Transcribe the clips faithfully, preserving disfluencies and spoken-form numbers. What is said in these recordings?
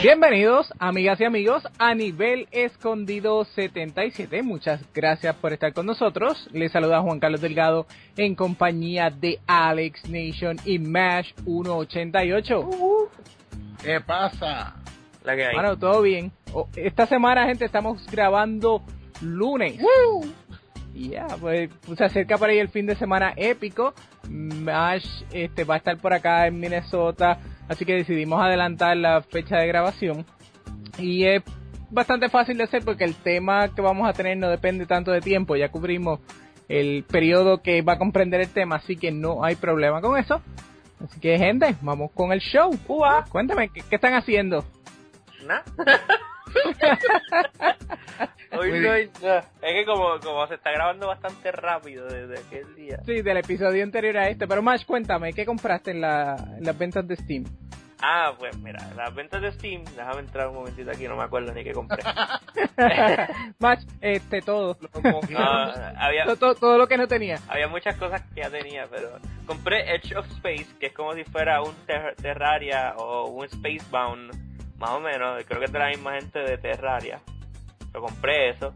Bienvenidos, amigas y amigos, a Nivel Escondido setenta y siete. Muchas gracias por estar con nosotros. Les saluda Juan Carlos Delgado en compañía de Alex Nation y Mash ciento ochenta y ocho. Uh, ¿Qué pasa? La que hay. Bueno, todo bien. Oh, esta semana, gente, estamos grabando lunes. Uh. Y ya, pues, pues se acerca por ahí el fin de semana épico. Mash este, va a estar por acá en Minnesota, así que decidimos adelantar la fecha de grabación. Y es bastante fácil de hacer porque el tema que vamos a tener no depende tanto de tiempo. Ya cubrimos el periodo que va a comprender el tema, así que no hay problema con eso. Así que, gente, vamos con el show. Uah. Cuéntame, ¿qué, qué están haciendo? ¿Nah? Hoy no hay nada. Es que como, como se está grabando bastante rápido desde aquel día. Sí, del episodio anterior a este. Pero Mash, cuéntame, ¿qué compraste en, la, en las ventas de Steam? Ah, pues mira, las ventas de Steam, déjame entrar un momentito aquí, no me acuerdo ni qué compré. Mash, este, todo. No, había, todo, todo. Todo lo que no tenía. Había muchas cosas que ya tenía, pero compré Edge of Space, que es como si fuera un ter- Terraria o un Spacebound, más o menos. Creo que es de la misma gente de Terraria. Pero compré eso.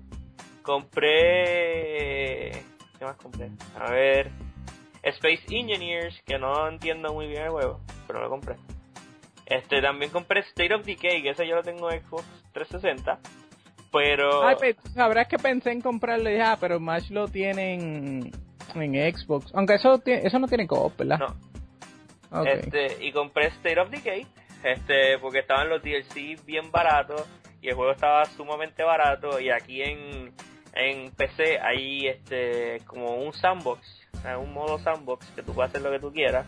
Compré... ¿Qué más compré? A ver... Space Engineers, que no entiendo muy bien el juego, pero lo compré. Este, también compré State of Decay, que ese yo lo tengo en Xbox trescientos sesenta. Pero... Ay, pues, sabrás que pensé en comprarlo ya, pero Mash lo tiene en, en Xbox. Aunque eso tiene, eso no tiene co-op, ¿verdad? No. Okay. Este, y compré State of Decay, este, porque estaban los D L C bien baratos y el juego estaba sumamente barato. Y aquí en, en P C hay este, como un sandbox, un modo sandbox que tú puedes hacer lo que tú quieras.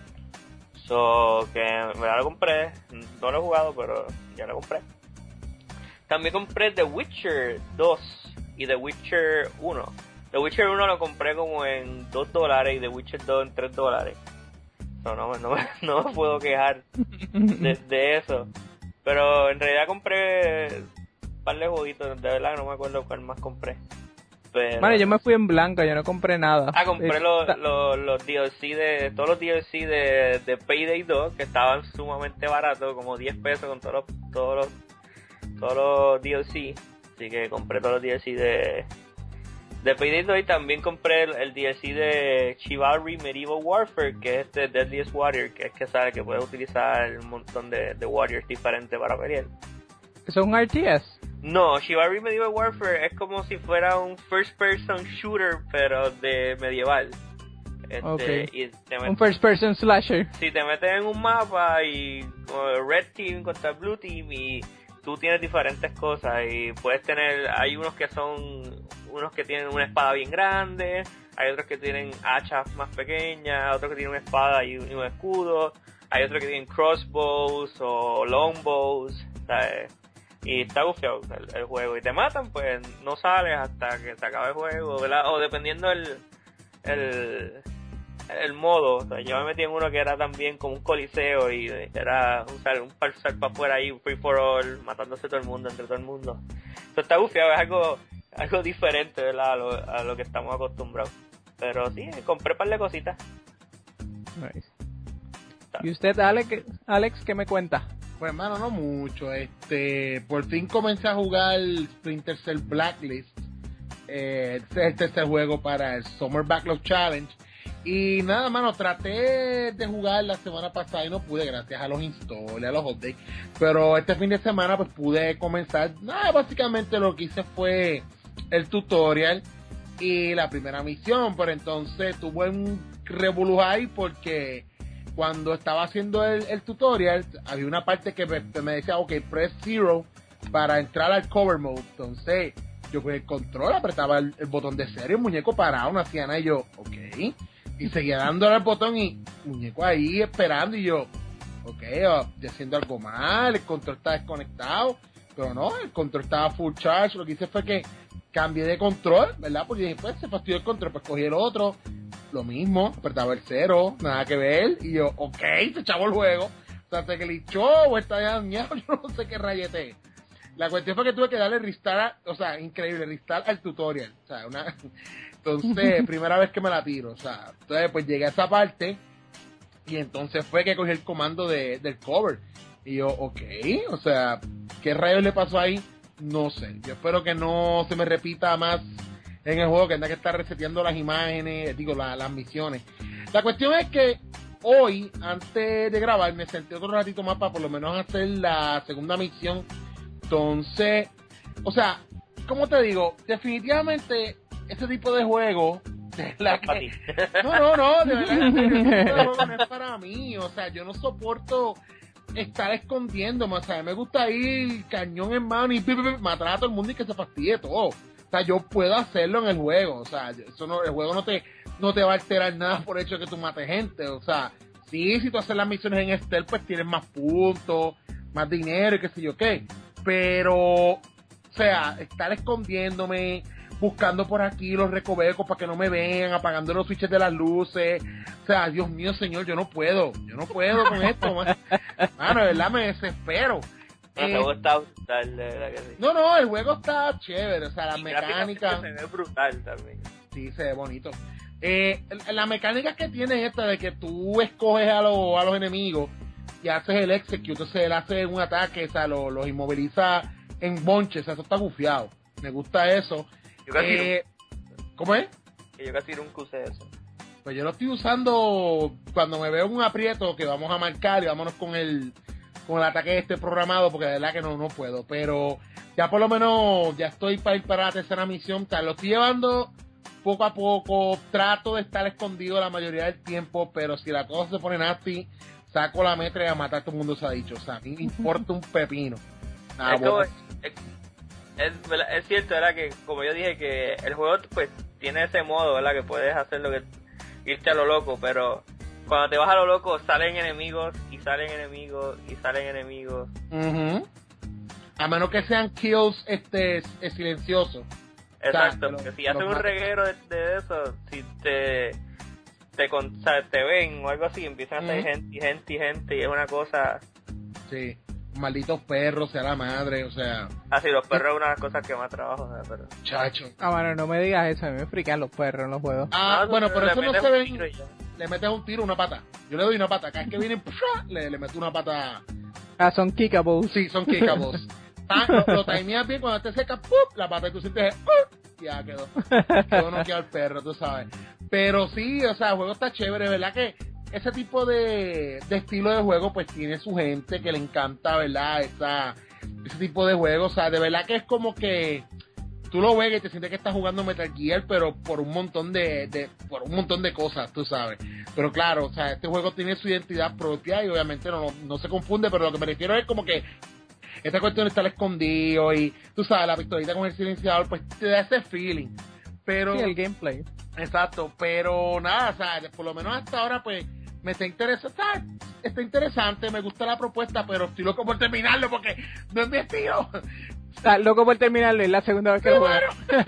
So, que me lo compré, no lo he jugado, pero ya lo compré. También compré The Witcher dos y The Witcher uno. The Witcher uno lo compré como en dos dólares y The Witcher dos en tres dólares. So, no, no, no me puedo quejar de, de eso. Pero en realidad compré un par de jueguitos, de verdad no me acuerdo cuál más compré. Pero... Bueno, yo me fui en blanco, yo no compré nada. Ah, compré es... los, los, los D L C de, todos los D L C de, de Payday dos, que estaban sumamente baratos, como diez pesos con todos los, todos los, todos los D L C. Así que compré todos los D L C de, de Payday dos y también compré el, el D L C de Chivalry Medieval Warfare, que es este Deadliest Warrior, que es que sabe que puedes utilizar un montón de, de warriors diferentes para pelear. ¿Eso es un R T S? No, Chivalry Medieval Warfare es como si fuera un first person shooter, pero de medieval. Este, okay. Y te met- un first person slasher. Si te metes en un mapa y uh, Red Team contra Blue Team y tú tienes diferentes cosas y puedes tener, hay unos que son, unos que tienen una espada bien grande, hay otros que tienen hachas más pequeñas, otros que tienen una espada y un, y un escudo, hay otros que tienen crossbows o longbows, ¿sabes? Y está bufiado el, el juego y te matan, pues no sales hasta que se acabe el juego, ¿verdad? O dependiendo el el el modo. O sea, yo me metí en uno que era también como un coliseo y era usar un pasar para afuera ahí, un free for all, matándose todo el mundo, entre todo el mundo. Entonces está bufiado, es algo algo diferente, ¿verdad? A lo, a lo que estamos acostumbrados. Pero sí, compré un par de cositas. Nice. ¿Y usted, Alex, Alex, qué me cuenta? Pues hermano, no mucho. Este, por fin comencé a jugar Splinter Cell Blacklist. Eh, este es el tercer juego para el Summer Backlog Challenge. Y nada, mano, traté de jugar la semana pasada y no pude, gracias a los installs y a los updates. Pero este fin de semana pues pude comenzar. Nada, básicamente lo que hice fue el tutorial y la primera misión. Pero entonces tuve un revolú ahí porque cuando estaba haciendo el, el tutorial había una parte que me, me decía, ok, press zero para entrar al cover mode. Entonces yo con el control apretaba el, el botón de cero y el muñeco parado, no hacía nada y yo, ok, y seguía dándole al botón y muñeco ahí esperando y yo, ok, oh, estoy haciendo algo mal, el control está desconectado, pero no, el control estaba full charge. Lo que hice fue que cambié de control, ¿verdad? Porque dije, pues se fastidió el control, pues cogí el otro, lo mismo, apretaba el cero, nada que ver, y yo, ok, se echaba el juego, o sea, se glitchó o está dañado, yo no sé qué rayete. La cuestión fue que tuve que darle restart, a, o sea, increíble, restart al tutorial, o sea, una, entonces, primera vez que me la tiro, o sea, entonces pues llegué a esa parte, y entonces fue que cogí el comando de, del cover, Y yo, ok, o sea, ¿qué rayos le pasó ahí? No sé. Yo espero que no se me repita más en el juego, que tenga que estar reseteando las imágenes, digo, la, las misiones. La cuestión es que hoy, antes de grabar, me senté otro ratito más para por lo menos hacer la segunda misión. Entonces, o sea, ¿cómo te digo? Definitivamente, ese tipo de juego, de la que... No, no, no, de verdad, ese tipo de juego no es para mí. O sea, yo no soporto estar escondiéndome. O sea, me gusta ir cañón en mano y pi, pi, pi, matar a todo el mundo y que se fastidie todo. O sea, yo puedo hacerlo en el juego. O sea, eso no, el juego no te, no te va a alterar nada por el hecho de que tú mates gente. O sea, sí, si tú haces las misiones en stealth, pues tienes más puntos, más dinero y qué sé yo qué. Pero, o sea, estar escondiéndome, buscando por aquí los recovecos para que no me vean, apagando los switches de las luces. O sea, Dios mío, señor, yo no puedo. Yo no puedo con esto, man. Mano, de verdad me desespero. No, el juego está brutal, de verdad que sí. No, no, el juego está chévere, o sea, la Y mecánica... se ve brutal también. Sí, se ve bonito. Eh, la mecánica que tiene es esta de que tú escoges a, lo, a los enemigos y haces el execute, entonces él hace un ataque, o sea, los lo inmoviliza en bonches, o sea, eso está bufiado. Me gusta eso. Yo casi Eh, ¿Cómo es? Que yo casi nunca usé eso. Pues yo lo estoy usando cuando me veo en un aprieto que vamos a marcar y vámonos con el con el ataque este programado, porque de verdad que no, no puedo, pero ya por lo menos ya estoy para ir para la tercera misión, o sea, lo estoy llevando poco a poco, trato de estar escondido la mayoría del tiempo, pero si la cosa se pone nasty, saco la metra y a matar a todo el mundo, se ha dicho, o sea, a mí me importa un pepino. Ah, es, como, es, es, es cierto, ¿verdad? Que como yo dije, que el juego pues tiene ese modo, ¿verdad? Que puedes hacer lo que irte a lo loco, pero cuando te vas a lo loco salen enemigos y salen enemigos y salen enemigos. Uh-huh. A menos que sean kills este silenciosos. Exacto, o sea, porque lo, si haces un reguero de, de eso, si te te, con, o sea, te ven o algo así, empiezan a salir uh-huh. gente y gente y gente y es una cosa... Sí, malditos perros, sea la madre, o sea... Ah, sí, los perros es una de las cosas que más trabajo, ¿sabes? Pero... Chacho. Ah, bueno, no me digas eso, a mí me frican los perros en los juegos. Ah, ah bueno, pero eso no se ve... Le metes un tiro, una pata. Yo le doy una pata. Cada vez que vienen, le, le meto una pata. Ah, son kickables. Sí, son kickables. Ah, lo, lo timeas bien, cuando te seca, ¡pup! La pata y tú sientes, ¡pup! Ya quedó. Quedó noqueado el perro, tú sabes. Pero sí, o sea, el juego está chévere, ¿verdad? Que ese tipo de, de estilo de juego, pues tiene su gente que le encanta, ¿verdad? Esa, ese tipo de juego, o sea, de verdad que es como que tú lo ves y te sientes que estás jugando Metal Gear, pero por un montón de, de por un montón de cosas, tú sabes. Pero claro, o sea, este juego tiene su identidad propia y obviamente no, no, no se confunde, pero lo que me refiero es como que esta cuestión de estar escondido y, tú sabes, la pistolita con el silenciador, pues te da ese feeling. Pero... Sí, el gameplay. Exacto, pero nada, o sea, por lo menos hasta ahora, pues, me está interesante, está, está interesante, me gusta la propuesta, pero estoy loco por terminarlo porque no es mi estilo. Está loco por terminarlo, es la segunda vez que lo juego.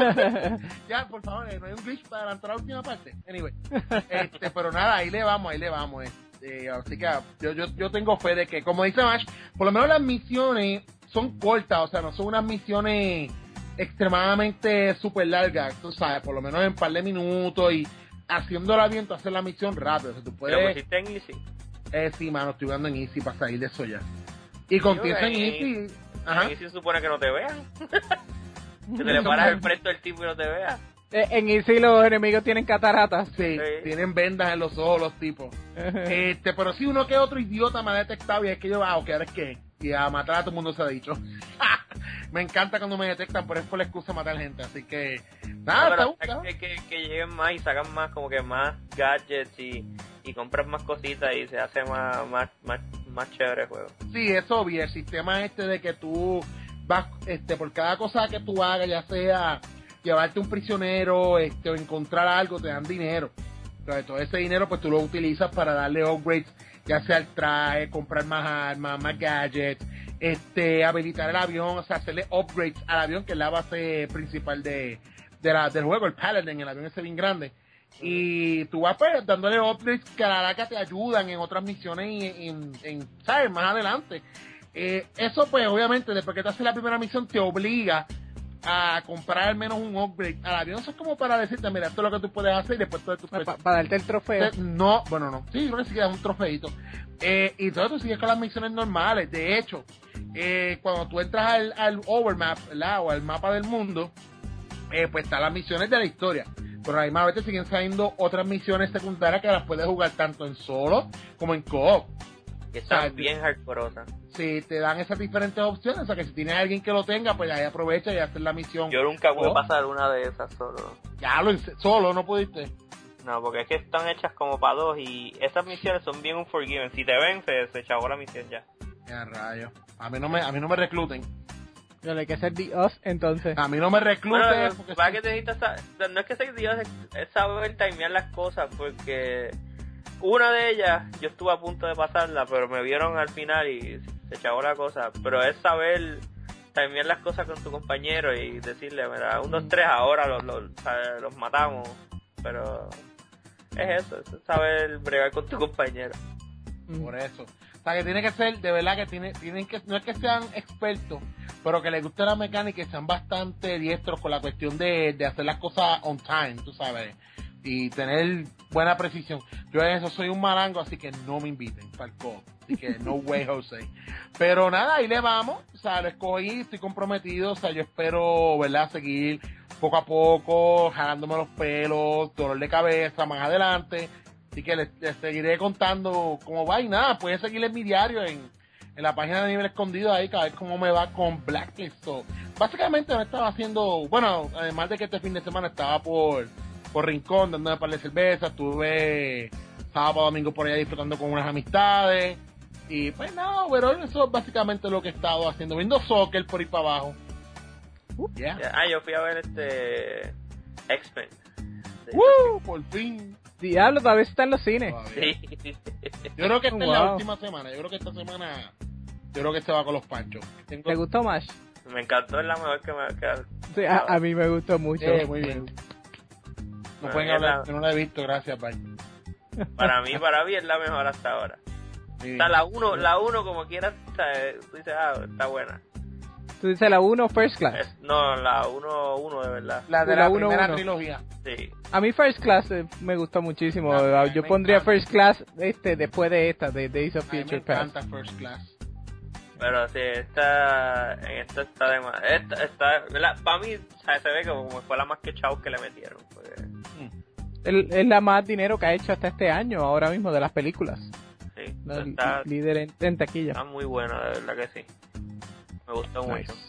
Ya, por favor, no hay un glitch para adelantar la última parte. Anyway, este, pero nada, ahí le vamos, ahí le vamos. Este, así que yo, yo, yo tengo fe de que, como dice Mash, por lo menos las misiones son cortas, o sea, no son unas misiones extremadamente super largas, tú sabes, por lo menos en un par de minutos y haciéndola bien, tú haces la misión rápido. O sea, tú puedes... ¿Pero pusiste en Easy? Eh, sí, mano, estoy jugando en Easy para salir de eso ya. Y contigo en Easy... Ajá. En Easy se supone que no te vean. Que te le paras el frente del tipo y no te vea. En Easy los enemigos tienen cataratas. Sí, sí, tienen vendas en los ojos los tipos. este, pero sí, uno que otro idiota me ha detectado y es que yo, ah, ok, ahora es que... Y a matar a todo el mundo se ha dicho. Me encanta cuando me detectan, pero es por la excusa de matar gente, así que... Nada, no, pero que, que, que lleguen más y sacan más, como que más gadgets y, y compras más cositas y se hace más, más, más, más chévere el juego. Sí, es obvio, el sistema este de que tú vas, este, por cada cosa que tú hagas, ya sea llevarte un prisionero, este, o encontrar algo, te dan dinero. Entonces, todo ese dinero, pues tú lo utilizas para darle upgrades, ya sea el traje, comprar más armas, más gadgets, este, habilitar el avión, o sea, hacerle upgrades al avión, que es la base principal de, de la, del juego, el Paladin, el avión ese bien grande. Y tú vas pues dándole upgrades que a la larga te ayudan en otras misiones y en, en, ¿sabes? Más adelante. Eh, eso pues obviamente después que te haces la primera misión te obliga a comprar al menos un upgrade al avión. Eso es como para decirte, mira, esto es lo que tú puedes hacer y después todo tu Para pa, pa darte el trofeo. No, bueno, no. Sí, yo creo que sí que es un trofeito. Eh, y todo tú sigues con las misiones normales. De hecho, eh, cuando tú entras al, al overmap, ¿verdad? O al mapa del mundo, eh, pues están las misiones de la historia. Pero a la misma vez te siguen saliendo otras misiones secundarias que las puedes jugar tanto en solo como en co-op. Que están, o sea, bien te, hardcoreosas. Sí, te dan esas diferentes opciones. O sea, que si tienes alguien que lo tenga, pues ahí aprovecha y haces la misión. Yo nunca pude oh. pasar una de esas solo. Ya, lo solo, ¿no pudiste? No, porque es que están hechas como para dos y esas misiones son bien unforgiven. Si te ven, se, se chavó la misión ya. Ya, rayo. A mí no me, a mí no me recluten. No, hay que ser Dios, entonces. A mí no me recluten. Bueno, porque para sí. que te necesitas, no es que ser Dios, es, es saber timear las cosas, porque una de ellas yo estuve a punto de pasarla, pero me vieron al final y se chavó la cosa. Pero es saber timear las cosas con tu compañero y decirle, mira, un, dos, tres, ahora los, los, los matamos. Pero es eso, es saber bregar con tu compañero. Por eso. O sea, que tiene que ser, de verdad que tiene, tienen que, no es que sean expertos, pero que les guste la mecánica y sean bastante diestros con la cuestión de, de hacer las cosas on time, tú sabes, y tener buena precisión. Yo en eso soy un marango, así que no me inviten para el co-op. Así que no way, Jose. Pero nada, ahí le vamos. O sea, lo escogí, estoy comprometido. O sea, yo espero, ¿verdad?, seguir poco a poco, jalándome los pelos, dolor de cabeza más adelante. Así que les, les seguiré contando cómo va y nada, pueden seguir en mi diario en, en la página de Nivel Escondido ahí, cada vez cómo me va con Blacklist. So, básicamente me estaba haciendo, bueno, además de que este fin de semana estaba por, por Rincón dándome un par de cervezas, estuve sábado, domingo por allá disfrutando con unas amistades y pues nada, pero eso es básicamente lo que he estado haciendo, viendo soccer por ir para abajo. Uh, yeah. Yeah. Ah, yo fui a ver este X-Men. ¡Woo! Por fin. Diablo, todavía está en los cines. Sí. Yo creo que esta wow. es la última semana. Yo creo que esta semana, yo creo que se va con los panchos. Tengo... ¿Te gustó más? Me encantó, es la mejor que me quedado. Sí, a, a mí me gustó mucho. Sí, muy bien. No pueden hablar, la... que no la he visto, gracias, Pai. Para mí, para mí es la mejor hasta ahora. Sí. Está la uno, la uno como quieras, tú dices, ah, está buena. ¿Tú dices la uno First Class? Es, no, la uno uno de verdad. La de la, la uno, primera uno. Trilogía. Sí. A mí First Class eh, me gustó muchísimo. No, Yo pondría encanta. First Class este después de esta, de Days of Future Past. Me encanta First Class. Pero sí, esta, en esta está de más. Esta, esta, para mí, ¿sabes? Se ve como fue la más que chavos que le metieron. Porque... Mm. Es, es la más dinero que ha hecho hasta este año, ahora mismo, de las películas. Sí, la, está, líder en, en taquilla. Está muy buena, de verdad que sí. Me gustó nice. mucho.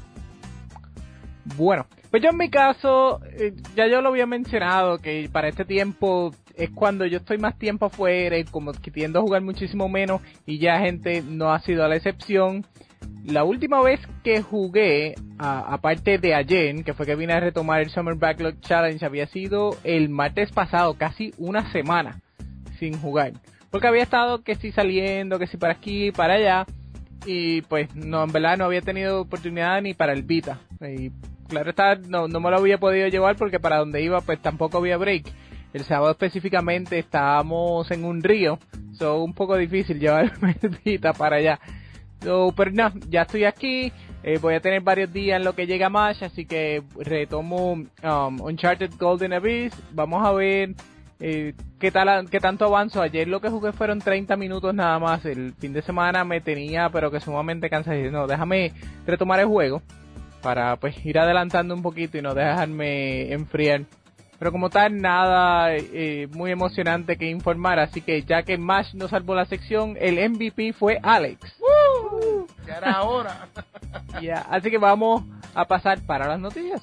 Bueno, pues yo en mi caso, eh, ya yo lo había mencionado, que para este tiempo es cuando yo estoy más tiempo afuera y como que tiendo a jugar muchísimo menos y ya gente no ha sido la excepción. La última vez que jugué, a, aparte de ayer, que fue que vine a retomar el Summer Backlog Challenge, había sido el martes pasado, casi una semana sin jugar. Porque había estado que sí saliendo, que sí para aquí, para allá. Y pues no, en verdad no había tenido oportunidad ni para el Vita. Y claro está, no, no me lo había podido llevar porque para donde iba pues tampoco había break. El sábado específicamente estábamos en un río, so un poco difícil llevarme el Vita para allá. So, pero no, ya estoy aquí, eh, voy a tener varios días en lo que llega más, así que retomo um, Uncharted Golden Abyss. Vamos a ver eh, qué tal, qué tanto avanzo. Ayer lo que jugué fueron treinta minutos nada más. El fin de semana me tenía, pero que sumamente cansado. No, déjame retomar el juego para pues ir adelantando un poquito y no dejarme enfriar. Pero como tal, nada eh, muy emocionante que informar, así que ya que Mash no salvó la sección, el M V P fue Alex. ¡Woo! Ya era hora. Yeah, así que vamos a pasar para las noticias.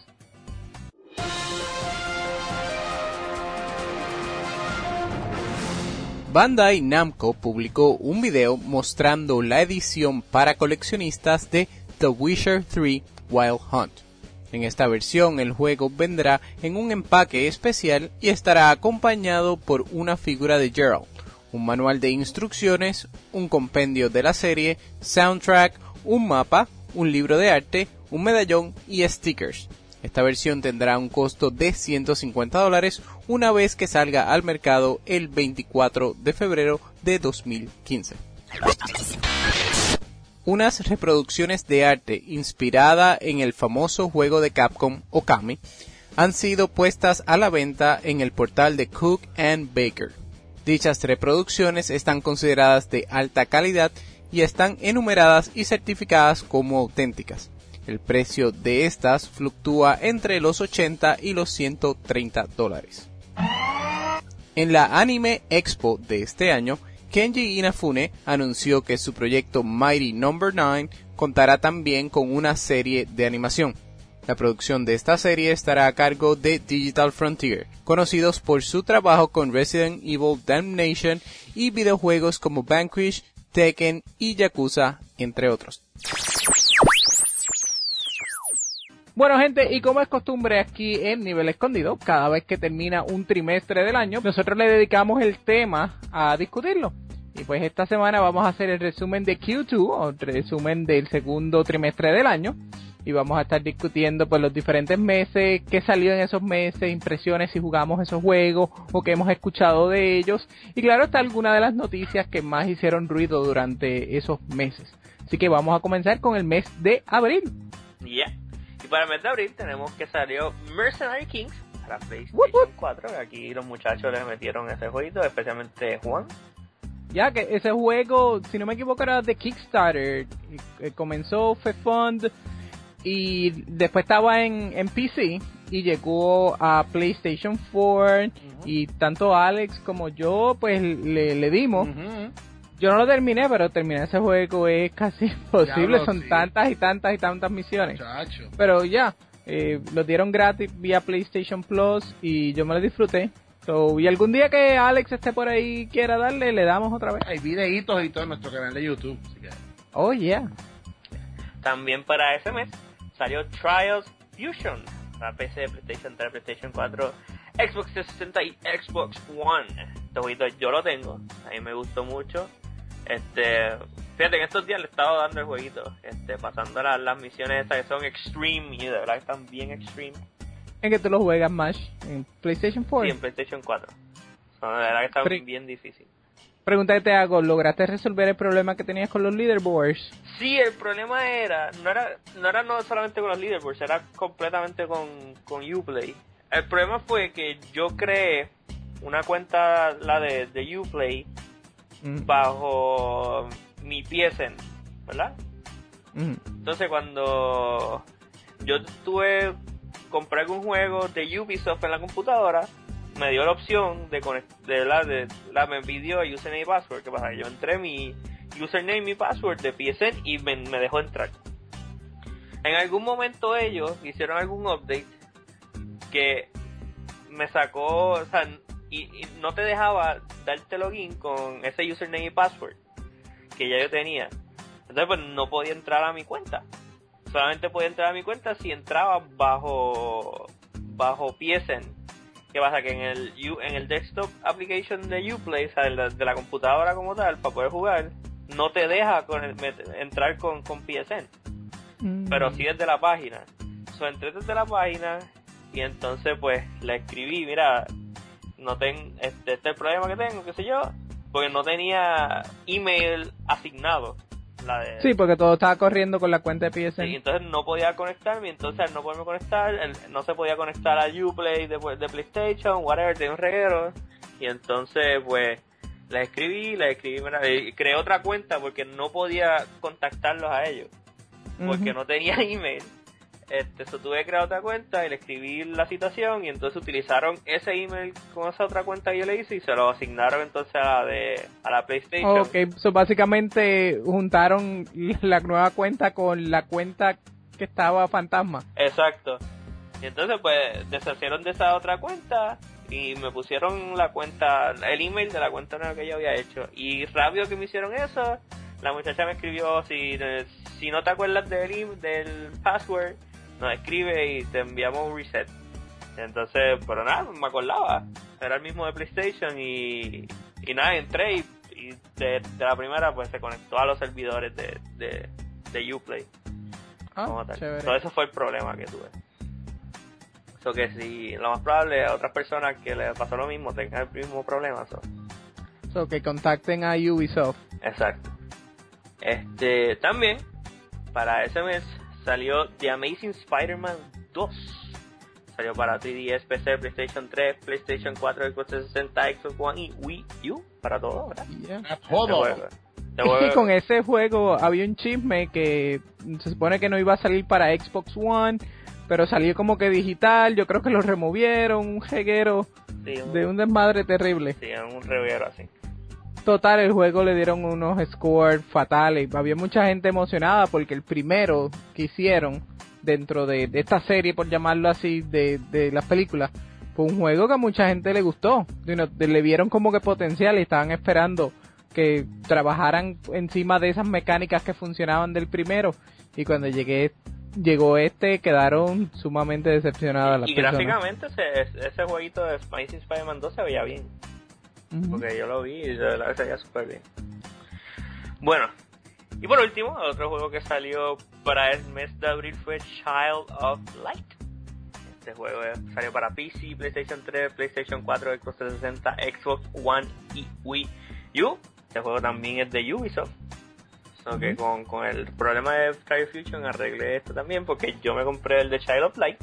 Bandai Namco publicó un video mostrando la edición para coleccionistas de The Witcher tres Wild Hunt. En esta versión el juego vendrá en un empaque especial y estará acompañado por una figura de Geralt, un manual de instrucciones, un compendio de la serie, soundtrack, un mapa, un libro de arte, un medallón y stickers. Esta versión tendrá un costo de ciento cincuenta dólares una vez que salga al mercado el veinticuatro de febrero de dos mil quince. unas reproducciones de arte inspirada en el famoso juego de Capcom Okami han sido puestas a la venta en el portal de Cook and Baker. Dichas reproducciones están consideradas de alta calidad y están enumeradas y certificadas como auténticas. El precio de estas fluctúa entre los ochenta y los ciento treinta dólares. En la Anime Expo de este año, Kenji Inafune anunció que su proyecto Mighty number nueve contará también con una serie de animación. La producción de esta serie estará a cargo de Digital Frontier, conocidos por su trabajo con Resident Evil Damnation y videojuegos como Vanquish, Tekken y Yakuza, entre otros. Bueno, gente, y como es costumbre aquí en Nivel Escondido, cada vez que termina un trimestre del año, nosotros le dedicamos el tema a discutirlo. Y pues esta semana vamos a hacer el resumen de Q dos, o el resumen del segundo trimestre del año. Y vamos a estar discutiendo pues los diferentes meses, qué salió en esos meses, impresiones si jugamos esos juegos o qué hemos escuchado de ellos. Y claro, está alguna de las noticias que más hicieron ruido durante esos meses. Así que vamos a comenzar con el mes de abril. Ya. Yeah. Y para el mes de abril tenemos que salió Mercenary Kings para PlayStation Woop, woop. cuatro. Aquí los muchachos les metieron ese jueguito, especialmente Juan. Ya que ese juego, si no me equivoco, era de Kickstarter. Y, y comenzó, fue fund y después estaba en, en P C y llegó a PlayStation cuatro. Uh-huh. Y tanto Alex como yo pues le, le dimos. Uh-huh. Yo no lo terminé, pero terminar ese juego es casi imposible. Son sí. tantas y tantas y tantas misiones. Chacho. Pero ya, eh, lo dieron gratis vía PlayStation Plus y yo me lo disfruté. So, y algún día que Alex esté por ahí y quiera darle, le damos otra vez. Hay videitos y todo en nuestro canal de YouTube. Así que... Oh, yeah. También para ese mes salió Trials Fusion para P C, PlayStation tres, PlayStation cuatro, Xbox trescientos sesenta y Xbox One. Este jueguito yo lo tengo, a mí me gustó mucho. Este, fíjate, en estos días le he estado dando el jueguito, este, pasando las, las misiones esas que son extreme y de verdad que están bien extreme. ¿En qué tú lo juegas, Mash? ¿En PlayStation cuatro? Sí, en PlayStation cuatro. Son, de verdad que están Pre- bien difíciles. Pregunta que te hago, ¿lograste resolver el problema que tenías con los leaderboards? Sí, el problema era, no era no era no solamente con los leaderboards, era completamente con, con Uplay. El problema fue que yo creé una cuenta, la de, de Uplay, mm. bajo mi P S N, ¿verdad? Mm. Entonces cuando yo tuve, compré algún juego de Ubisoft en la computadora, me dio la opción de conectar, de la, de la, me pidió username y password. ¿Qué pasa? Yo entré mi username y mi password de P S N y me, me dejó entrar. En algún momento ellos hicieron algún update que me sacó, o sea, y, y no te dejaba darte login con ese username y password que ya yo tenía. Entonces pues no podía entrar a mi cuenta. Solamente podía entrar a mi cuenta si entraba bajo bajo P S N. ¿Qué pasa? Que en el en el desktop application de Uplay, o sea, de la, de la computadora como tal, para poder jugar, no te deja con el, entrar con, con P S N. Mm. Pero sí desde la página. So, entré desde la página y entonces pues le escribí, mira, no ten, este, este es el problema que tengo, qué sé yo, porque no tenía email asignado. La de, sí, porque todo estaba corriendo con la cuenta de P S N. Sí, entonces no podía conectarme, entonces al no poderme conectar, el, no se podía conectar a Uplay de, de PlayStation, whatever, tenía un reguero. Y entonces pues le escribí, le escribí, y creé otra cuenta porque no podía contactarlos a ellos, porque uh-huh. no tenía email. Este, so, tuve que crear otra cuenta y le escribí la situación y entonces utilizaron ese email con esa otra cuenta que yo le hice y se lo asignaron entonces a la, de, a la PlayStation. Ok, so básicamente juntaron la nueva cuenta con la cuenta que estaba fantasma. Exacto. Y entonces pues deshacieron de esa otra cuenta y me pusieron la cuenta, el email de la cuenta nueva que yo había hecho. Y rápido que me hicieron eso, la muchacha me escribió, si, si no te acuerdas del, del password, nos escribe y te enviamos un reset. Entonces, pero nada, me acordaba. Era el mismo de PlayStation y, y nada, entré y, y de, de la primera pues se conectó a los servidores de, de, de Uplay. Ah, chévere. Todo eso fue el problema que tuve. Eso que si lo más probable a otras personas que les pasó lo mismo tengan el mismo problema. So, so que contacten a Ubisoft. Exacto. Este, también, para ese mes, salió The Amazing Spider-Man dos. Salió para tres D S, P C, PlayStation tres, PlayStation cuatro, Xbox trescientos sesenta, Xbox One y Wii U. Para todo, ¿verdad? Yeah. A todo. Y con ese juego había un chisme que se supone que no iba a salir para Xbox One, pero salió como que digital. Yo creo que lo removieron, un jeguero sí, un, de un desmadre terrible. Sí, un reguero así. Total, el juego le dieron unos scores fatales. Había mucha gente emocionada porque el primero que hicieron dentro de, de esta serie, por llamarlo así, de, de las películas, fue un juego que a mucha gente le gustó. Le vieron como que potencial y estaban esperando que trabajaran encima de esas mecánicas que funcionaban del primero. Y cuando llegué llegó este, quedaron sumamente decepcionadas las y personas. Gráficamente ese, ese jueguito de Amazing Spider-Man dos se veía bien. Uh-huh. Porque yo lo vi y de verdad se veía súper bien. Bueno, y por último, otro juego que salió para el mes de abril fue Child of Light. Este juego salió para P C, PlayStation tres, PlayStation cuatro, Xbox trescientos sesenta, Xbox One y Wii U. Este juego también es de Ubisoft. So que uh-huh. con, con el problema de Cryo Fusion arreglé esto también porque yo me compré el de Child of Light.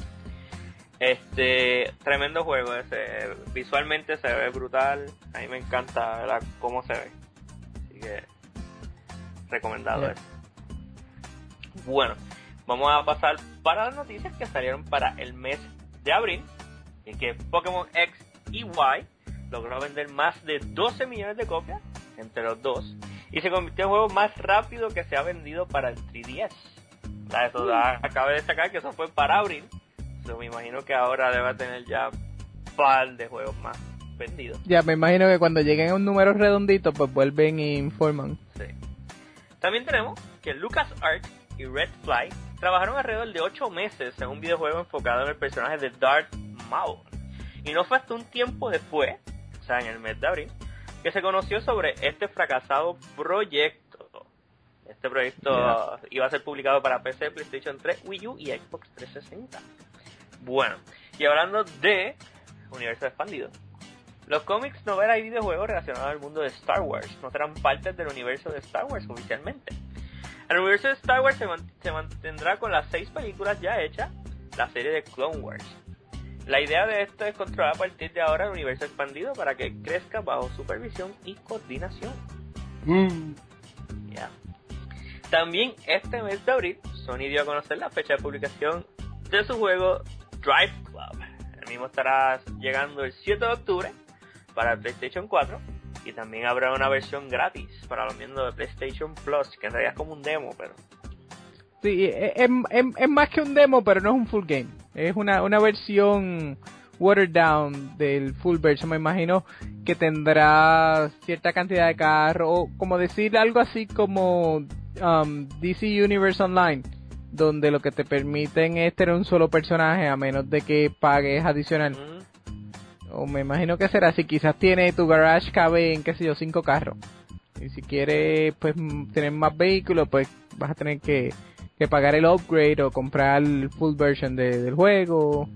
Este, tremendo juego ese, visualmente se ve brutal, a mí me encanta, ¿verdad?, cómo se ve, así que recomendado yeah. eso. Bueno, vamos a pasar para las noticias que salieron para el mes de abril, y que Pokémon X y Y logró vender más de doce millones de copias entre los dos, y se convirtió en el juego más rápido que se ha vendido para el tres D S. Eso da, acabo de destacar que eso fue para abril. So, me imagino que ahora debe tener ya un par de juegos más vendidos. Ya, me imagino que cuando lleguen a un número redondito, pues vuelven e informan. Sí. También tenemos que LucasArts y Red Fly trabajaron alrededor de ocho meses en un videojuego enfocado en el personaje de Darth Maul. Y no fue hasta un tiempo después, o sea, en el mes de abril, que se conoció sobre este fracasado proyecto. Este proyecto yeah. iba a ser publicado para P C, PlayStation tres, Wii U y Xbox trescientos sesenta. Bueno, y hablando de universo expandido, los cómics, novelas y videojuegos relacionados al mundo de Star Wars no serán parte del universo de Star Wars oficialmente. El universo de Star Wars se, man- se mantendrá con las seis películas ya hechas, la serie de Clone Wars. La idea de esto es controlar a partir de ahora el universo expandido para que crezca bajo supervisión y coordinación. Mm. Yeah. También este mes de abril, Sony dio a conocer la fecha de publicación de su juego Drive Club. El mismo estará llegando el siete de octubre para el PlayStation cuatro y también habrá una versión gratis para los miembros de PlayStation Plus, que en realidad es como un demo, pero... Sí, es, es, es más que un demo, pero no es un full game. Es una, una versión watered down del full version. Me imagino que tendrá cierta cantidad de carros, o como decir algo así como um, D C Universe Online, donde lo que te permiten es tener un solo personaje a menos de que pagues adicional. Mm. O me imagino que será así. Quizás tiene tu garage, cabe en, qué sé yo, cinco carros. Y si quieres pues tener más vehículos, pues vas a tener que, que pagar el upgrade o comprar el full version de, del juego.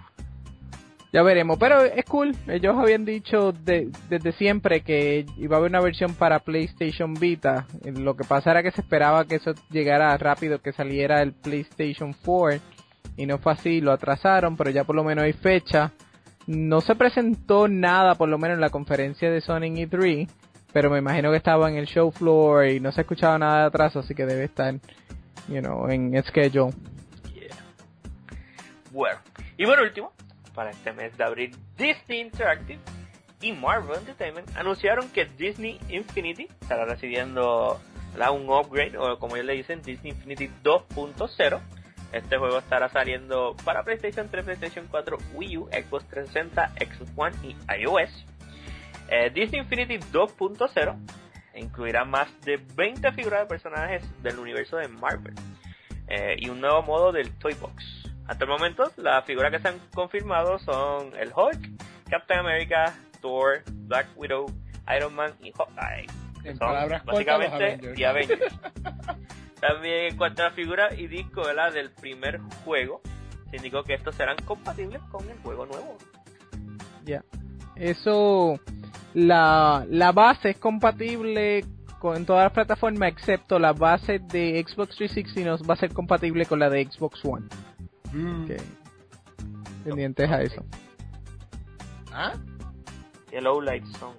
Ya veremos, pero es cool. Ellos habían dicho de, desde siempre que iba a haber una versión para PlayStation Vita. Lo que pasa era que se esperaba que eso llegara rápido, que saliera el PlayStation cuatro. Y no fue así, lo atrasaron, pero ya por lo menos hay fecha. No se presentó nada, por lo menos en la conferencia de Sony en E tres. Pero me imagino que estaba en el show floor y no se escuchaba nada de atraso, así que debe estar, you know, en schedule. Yeah. Bueno, y por último, para este mes de abril, Disney Interactive y Marvel Entertainment anunciaron que Disney Infinity estará recibiendo ¿verdad? un upgrade, o como ellos le dicen, Disney Infinity dos punto cero. Este juego estará saliendo para PlayStation tres, PlayStation cuatro, Wii U, Xbox trescientos sesenta, Xbox One y iOS. Eh, Disney Infinity dos punto cero incluirá más de veinte figuras de personajes del universo de Marvel eh, y un nuevo modo del Toy Box. Hasta el momento, las figuras que se han confirmado son el Hulk, Captain America, Thor, Black Widow, Iron Man y Hawkeye. En son palabras básicamente cortas, los Avengers. The Avengers. También en cuanto a la figura y disco ¿verdad? del primer juego, se indicó que estos serán compatibles con el juego nuevo. Ya. Yeah. Eso, la, la base es compatible con, en todas las plataformas, excepto la base de Xbox trescientos sesenta no va a ser compatible con la de Xbox One. Mm. Okay. Pendientes okay. a eso. ¿Ah? El low light son.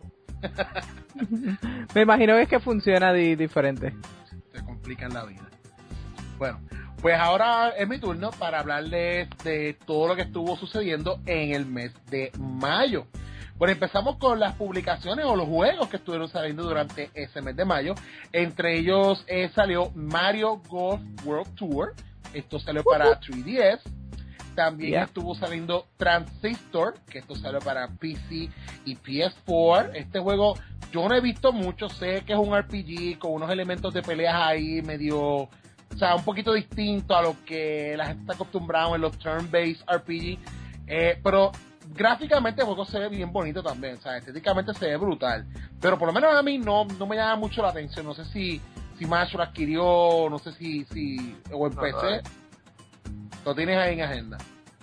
Me imagino que es que funciona di- diferente. Se complican la vida. Bueno, pues ahora es mi turno para hablarles de todo lo que estuvo sucediendo en el mes de mayo. Bueno, empezamos con las publicaciones o los juegos que estuvieron saliendo durante ese mes de mayo. Entre ellos eh, salió Mario Golf World Tour. Esto salió para tres D S. También yeah. estuvo saliendo Transistor, que esto salió para P C y P S cuatro. Este juego yo no he visto mucho, sé que es un R P G con unos elementos de peleas ahí medio, o sea, un poquito distinto a lo que la gente está acostumbrada en los turn-based R P G, eh, pero gráficamente el juego se ve bien bonito también, o sea, estéticamente se ve brutal, pero por lo menos a mí no, no me llama mucho la atención. No sé si, si Mash lo adquirió, no sé si, si o en P C. Lo tienes ahí en agenda.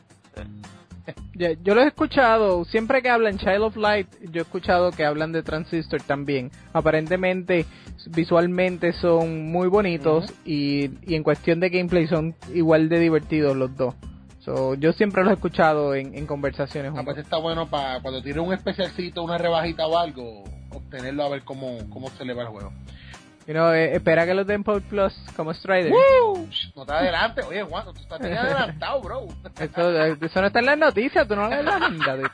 Yeah, yo lo he escuchado, siempre que hablan Child of Light, yo he escuchado que hablan de Transistor también. Aparentemente, visualmente son muy bonitos, uh-huh. y, y en cuestión de gameplay son igual de divertidos los dos. So, yo siempre los he escuchado en, en conversaciones. Ah, pues está bueno para cuando tienes un especialcito, una rebajita o algo, obtenerlo a ver cómo, cómo se le va el juego. You know, eh, espera que los den por Plus como Strider. ¡Woo! No te adelante. Oye, Juan, tú estás bien adelantado, bro. Eso, eso no está en las noticias, tú no lees la agenda, Dico.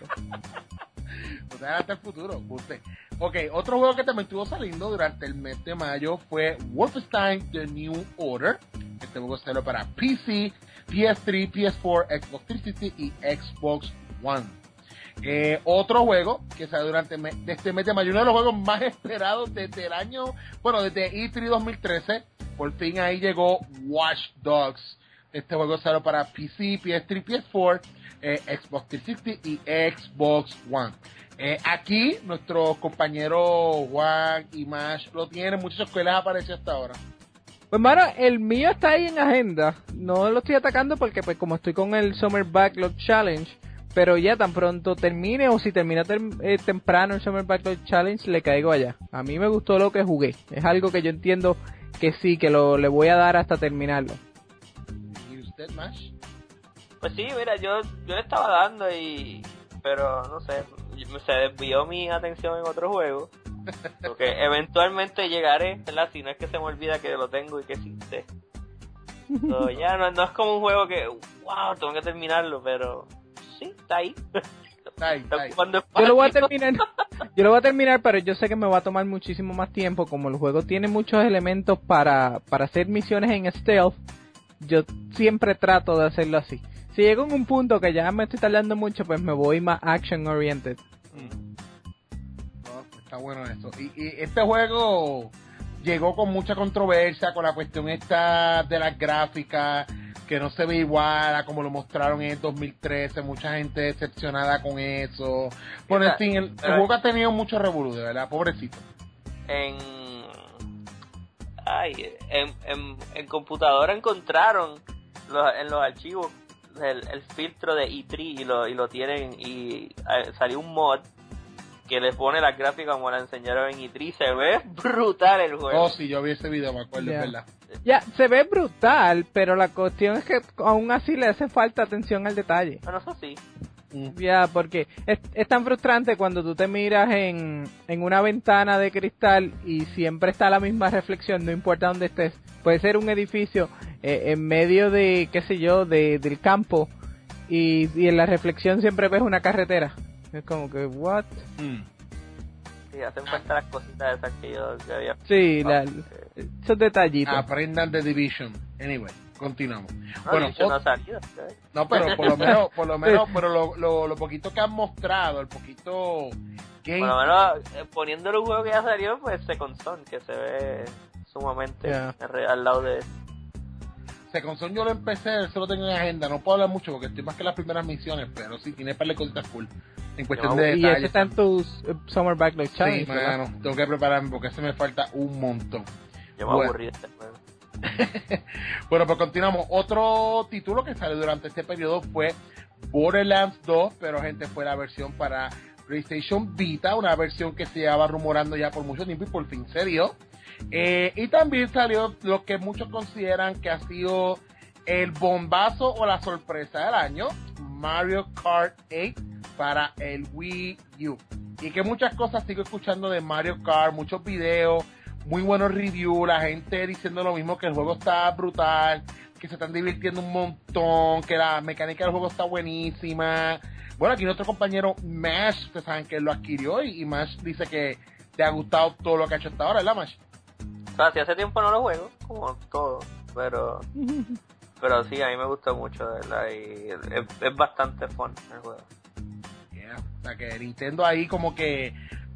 No te adelante el futuro, usted. Ok, otro juego que también estuvo saliendo durante el mes de mayo fue Wolfenstein The New Order. Este juego salió para P C, P S tres, P S cuatro, Xbox trescientos sesenta y Xbox One. Eh, otro juego que salió durante me, de este mes de mayo, uno de los juegos más esperados desde el año, bueno, desde E tres dos mil trece, por fin ahí llegó Watch Dogs. Este juego salió para P C, P S tres, P S cuatro, eh, Xbox trescientos sesenta y Xbox One. Eh, aquí nuestros compañeros Juan y Mash lo tienen, muchachos, que les apareció hasta ahora. Pues mano, el mío está ahí en agenda, no lo estoy atacando porque pues como estoy con el Summer Backlog Challenge, pero ya tan pronto termine, o si termina tem- eh, temprano el Summer Backlog Challenge, le caigo allá. A mí me gustó lo que jugué. Es algo que yo entiendo que sí, que lo le voy a dar hasta terminarlo. ¿Y usted, Mash? Pues sí, mira, yo, yo le estaba dando y... Pero, no sé, se desvió mi atención en otro juego. Porque eventualmente llegaré, ¿verdad? Si no es que se me olvida que lo tengo y que existe. So, ya no, no es como un juego que, wow, tengo que terminarlo, pero... Sí, está ahí. Está ahí, está ahí. Yo lo voy a terminar. Yo lo voy a terminar, pero yo sé que me va a tomar muchísimo más tiempo. Como el juego tiene muchos elementos para, para hacer misiones en stealth, yo siempre trato de hacerlo así. Si llego en un punto que ya me estoy tardando mucho, pues me voy más action oriented. Mm. No, está bueno eso. Y, y este juego llegó con mucha controversia con la cuestión esta de las gráficas, que no se ve igual a como lo mostraron en el dos mil trece, mucha gente decepcionada con eso. Bueno, en fin, el, el juego ha tenido mucho revolú, de verdad, pobrecito. En ay, en, en, en computadora encontraron los, en los archivos el, el filtro de E tres y lo, y lo tienen, y eh, salió un mod que le pone las gráficas como la enseñaron en E tres, se ve brutal el juego. Oh, sí, yo vi ese video, me acuerdo, yeah. es verdad. Ya, se ve brutal, pero la cuestión es que aún así le hace falta atención al detalle. Bueno, eso sí. Mm. Ya, yeah, porque es, es tan frustrante cuando tú te miras en, en una ventana de cristal y siempre está la misma reflexión, no importa dónde estés. Puede ser un edificio eh, en medio de, qué sé yo, de, del campo, y, y en la reflexión siempre ves una carretera. Es como que, what? Mm. Sí, hacen falta las cositas esas que yo que había. Sí, la, esos detallitos. Aprendan de Division. Anyway, continuamos. No, bueno, Division o, no ha salido, ¿sabes? no, pero por lo menos, por lo menos, pero lo, lo, lo poquito que han mostrado, el poquito game... Por lo menos, eh, poniéndole un juego que ya salió, pues Second Son, que se ve sumamente yeah. al lado de... Second Son yo lo empecé, eso lo tengo en agenda, no puedo hablar mucho porque estoy más que las primeras misiones, pero sí, tiene par de cositas cool. En cuestión no, de y detalles. ese está en tus uh, Summer Backlog Challenge. Sí, mano, tengo que prepararme porque ese me falta un montón. Yo me bueno. aburrí de este juego. Bueno, pues continuamos. Otro título que salió durante este periodo fue Borderlands dos, pero gente, fue la versión para PlayStation Vita, una versión que se llevaba rumorando ya por mucho tiempo y por fin se dio. Eh, y también salió lo que muchos consideran que ha sido el bombazo o la sorpresa del año, Mario Kart ocho para el Wii U. Y que muchas cosas sigo escuchando de Mario Kart, muchos videos, muy buenos reviews, la gente diciendo lo mismo, que el juego está brutal, que se están divirtiendo un montón, que la mecánica del juego está buenísima. Bueno, aquí nuestro compañero Mash, ustedes saben que él lo adquirió y, y Mash dice que te ha gustado todo lo que ha hecho hasta ahora, ¿verdad, Mash? O sea, si hace tiempo no lo juego, como todo, pero pero sí, a mí me gustó mucho, de verdad, y es, es bastante fun el juego. Yeah. O sea, que Nintendo ahí como que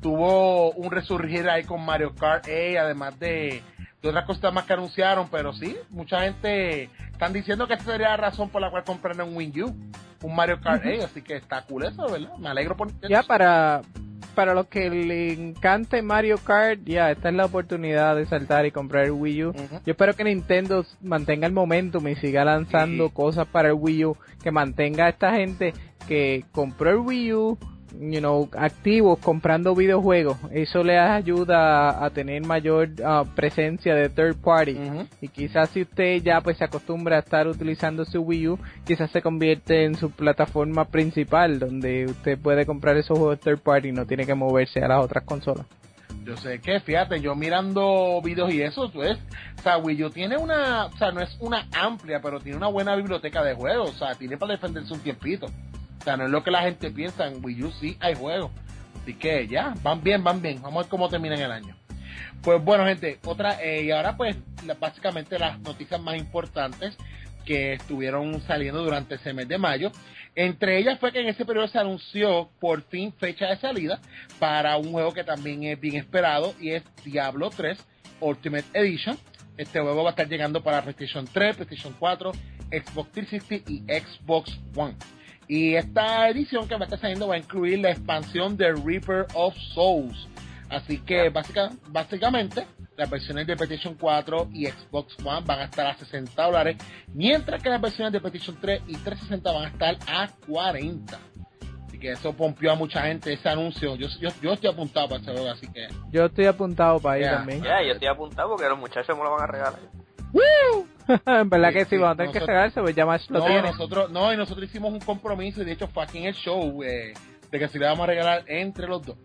tuvo un resurgir ahí con Mario Kart ocho, además de, de otras cosas más que anunciaron, pero sí, mucha gente están diciendo que esa sería la razón por la cual compraron un Wii U, un Mario Kart ocho, así que está cool eso, ¿verdad? Me alegro por Nintendo. Ya, para... Para los que le encante Mario Kart, ya, esta es la oportunidad de saltar y comprar el Wii U. Uh-huh. Yo espero que Nintendo mantenga el momentum y siga lanzando sí. cosas para el Wii U, que mantenga a esta gente que compró el Wii U, you know, activos comprando videojuegos. Eso les ayuda a tener mayor uh, presencia de third party. Uh-huh. Y quizás si usted ya pues se acostumbra a estar utilizando su Wii U, quizás se convierte en su plataforma principal, donde usted puede comprar esos juegos third party y no tiene que moverse a las otras consolas. Yo sé que, fíjate, yo mirando videos y eso, pues, o sea, Wii U tiene una, o sea, no es una amplia, pero tiene una buena biblioteca de juegos, o sea, tiene para defenderse un tiempito. O sea, no es lo que la gente piensa, en Wii U sí hay juegos. Así que ya, van bien, van bien. Vamos a ver cómo terminan el año. Pues bueno, gente, otra, eh, y ahora pues, la, básicamente las noticias más importantes que estuvieron saliendo durante ese mes de mayo. Entre ellas fue que en ese periodo se anunció por fin fecha de salida para un juego que también es bien esperado, y es Diablo tres Ultimate Edition. Este juego va a estar llegando para PlayStation tres, PlayStation cuatro, Xbox trescientos sesenta y Xbox One. Y esta edición que va a estar saliendo va a incluir la expansión de Reaper of Souls. Así que básica, básicamente las versiones de PlayStation cuatro y Xbox One van a estar a sesenta dólares, mientras que las versiones de PlayStation tres y trescientos sesenta van a estar a cuarenta. Así que eso pompió a mucha gente ese anuncio. Yo, yo, yo estoy apuntado para ese juego, así que... Yo estoy apuntado para ir yeah. también. Ya, yeah, yo estoy apuntado porque los muchachos me lo van a regalar. ¡Woo! En verdad sí, que sí, sí, vamos a tener que regalarse, pues ya más lo no, tiene. Nosotros, no, y nosotros hicimos un compromiso, y de hecho fue aquí en el show, eh, de que si le vamos a regalar entre los dos.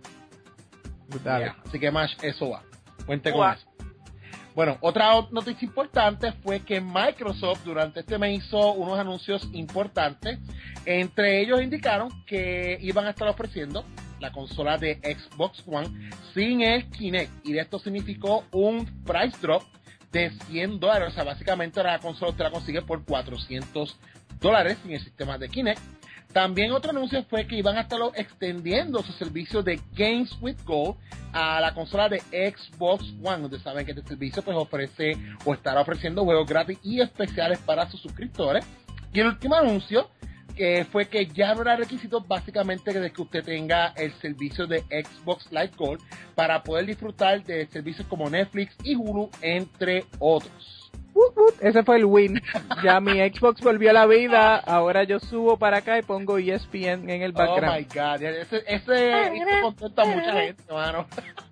Yeah. Así que más, eso va. Cuente con eso. Bueno, otra noticia importante fue que Microsoft durante este mes hizo unos anuncios importantes. Entre ellos indicaron que iban a estar ofreciendo la consola de Xbox One sin el Kinect, y de esto significó un price drop de cien dólares. O sea, básicamente la consola usted la consigue por cuatrocientos dólares sin el sistema de Kinect. También otro anuncio fue que iban a estar extendiendo su servicio de Games with Gold a la consola de Xbox One. Ustedes saben que este servicio pues ofrece o estará ofreciendo juegos gratis y especiales para sus suscriptores. Y el último anuncio que fue que ya no era requisito básicamente de que usted tenga el servicio de Xbox Live Gold para poder disfrutar de servicios como Netflix y Hulu, entre otros. Uh, uh, ese fue el win. Ya mi Xbox volvió a la vida. Ahora yo subo para acá y pongo E S P N en el background. Oh my god, ese, ese hizo contento a mucha gente, hermano.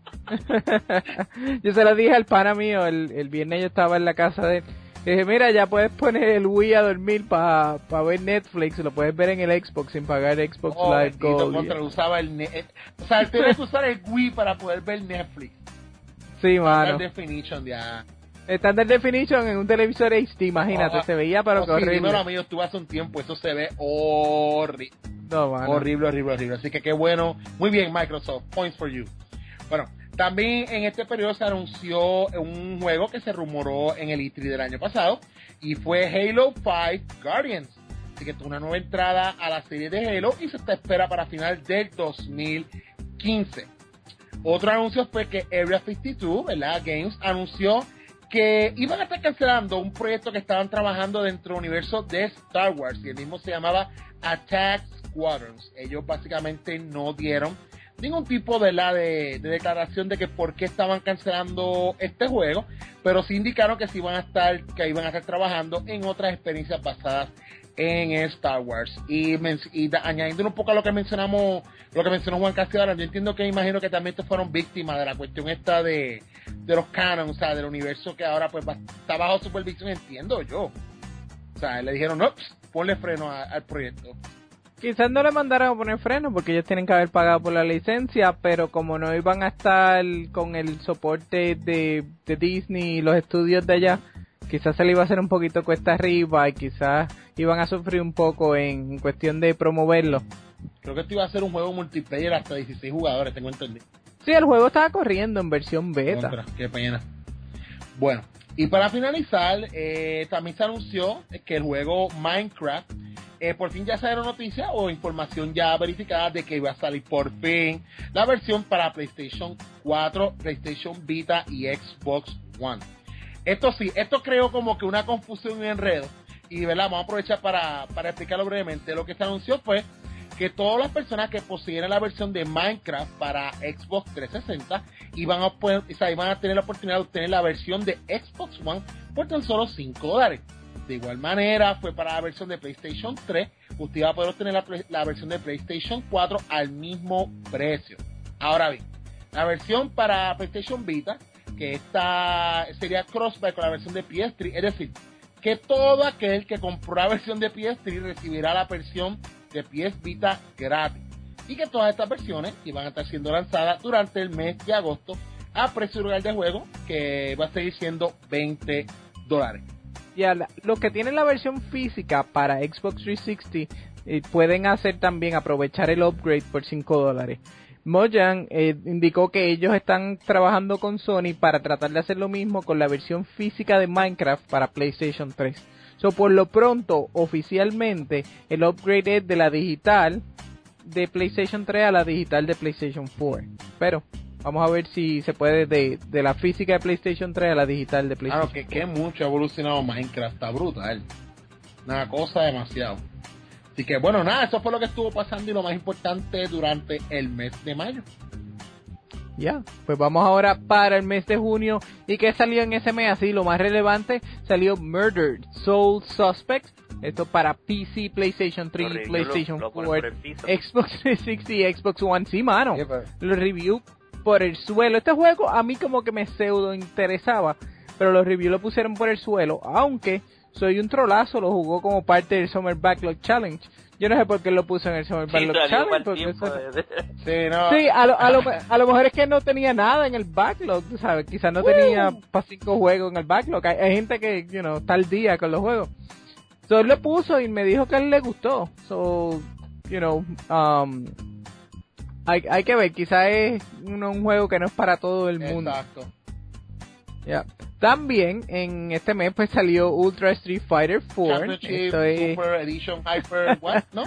Yo se lo dije al pana mío el, el viernes. Yo estaba en la casa de él. Dije, mira, ya puedes poner el Wii a dormir para pa ver Netflix. Lo puedes ver en el Xbox sin pagar Xbox oh, Live Gold. Contra, usaba el ne- o sea, tienes que usar el Wii para poder ver Netflix. Sí, mano. Standard Definition, ya. Standard Definition en un televisor H D, imagínate, oh, se veía pero oh, que sí, horrible. Dímelo, amigo, estuve hace un tiempo, eso se ve horrible. No, mano. Horrible, horrible, horrible. Así que qué bueno. Muy bien, Microsoft. Points for you. Bueno, también en este periodo se anunció un juego que se rumoró en el E tres del año pasado, y fue Halo cinco Guardians. Así que tuvo una nueva entrada a la serie de Halo y se está espera para final del dos mil quince. Otro anuncio fue que Area cincuenta y dos, ¿verdad? Games anunció que iban a estar cancelando un proyecto que estaban trabajando dentro del universo de Star Wars, y el mismo se llamaba Attack Squadrons. Ellos básicamente no dieron ningún tipo de, la de, de declaración de que por qué estaban cancelando este juego, pero sí indicaron que sí iban a estar, que iban a estar trabajando en otras experiencias basadas en Star Wars. Y, men- y da- añadiendo un poco a lo que mencionamos, lo que mencionó Juan Castillo, yo entiendo que imagino que también te fueron víctimas de la cuestión esta de de los canon, o sea, del universo que ahora pues va, está bajo supervisión, entiendo yo. O sea, le dijeron, no, pss, ponle freno a, al proyecto. Quizás no le mandaron a poner freno porque ellos tienen que haber pagado por la licencia, pero como no iban a estar con el soporte de, de Disney y los estudios de allá, quizás se le iba a hacer un poquito cuesta arriba y quizás iban a sufrir un poco en cuestión de promoverlo. Creo que esto iba a ser un juego multiplayer hasta dieciséis jugadores, tengo entendido. Sí, el juego estaba corriendo en versión beta. Contra, qué pena. Bueno, y para finalizar, eh, también se anunció que el juego Minecraft, eh, por fin ya se dieron noticias o información ya verificada de que iba a salir por fin la versión para PlayStation cuatro, PlayStation Vita y Xbox One. Esto sí, esto creó como que una confusión y enredo. Y ¿verdad? Vamos a aprovechar para, para explicarlo brevemente. Lo que se anunció fue que todas las personas que poseyeran la versión de Minecraft para Xbox trescientos sesenta iban a, poder, o sea, iban a tener la oportunidad de obtener la versión de Xbox One por tan solo cinco dólares. De igual manera, fue para la versión de PlayStation tres, usted iba a poder obtener la, la versión de PlayStation cuatro al mismo precio. Ahora bien, la versión para PlayStation Vita, que esta sería crossbuy con la versión de P S tres, es decir, que todo aquel que compró la versión de P S tres recibirá la versión de P S Vita gratis, y que todas estas versiones iban a estar siendo lanzadas durante el mes de agosto a precio real de juego, que va a seguir siendo veinte dólares. Ya, la, los que tienen la versión física para Xbox trescientos sesenta eh, pueden hacer también aprovechar el upgrade por cinco dólares. Mojang eh, indicó que ellos están trabajando con Sony para tratar de hacer lo mismo con la versión física de Minecraft para PlayStation tres. So, por lo pronto, oficialmente, el upgrade es de la digital de PlayStation tres a la digital de PlayStation cuatro. Pero vamos a ver si se puede de, de la física de PlayStation tres a la digital de PlayStation cuatro. Claro, que, que mucho ha evolucionado Minecraft, está brutal. Una cosa demasiado. Así que bueno, nada, eso fue lo que estuvo pasando y lo más importante durante el mes de mayo. Ya, yeah, pues vamos ahora para el mes de junio. ¿Y qué salió en ese mes? Así, lo más relevante, salió Murdered Soul Suspects. Esto para P C, PlayStation tres, lo PlayStation lo, lo cuatro, Xbox trescientos sesenta y Xbox One. Sí, mano, yeah, pero... los reviews por el suelo. Este juego a mí como que me pseudo interesaba, pero los reviews lo pusieron por el suelo, aunque soy un trolazo, lo jugó como parte del Summer Backlog Challenge. Yo no sé por qué lo puso en el Summer sí, Backlog Challenge. Porque eso... de... Sí, no. Sí, a lo, a, lo, a lo mejor es que no tenía nada en el backlog, tú sabes. Quizás no uh. tenía para cinco juegos en el backlog. Hay, hay gente que, you know, está al día con los juegos. So, él lo puso y me dijo que a él le gustó. So, you know, um, hay, hay que ver. Quizás es un, un juego que no es para todo el mundo. Exacto. Ya. Yeah. También en este mes pues salió Ultra Street Fighter cuatro. Esto es Super Edition Hyper what, ¿no?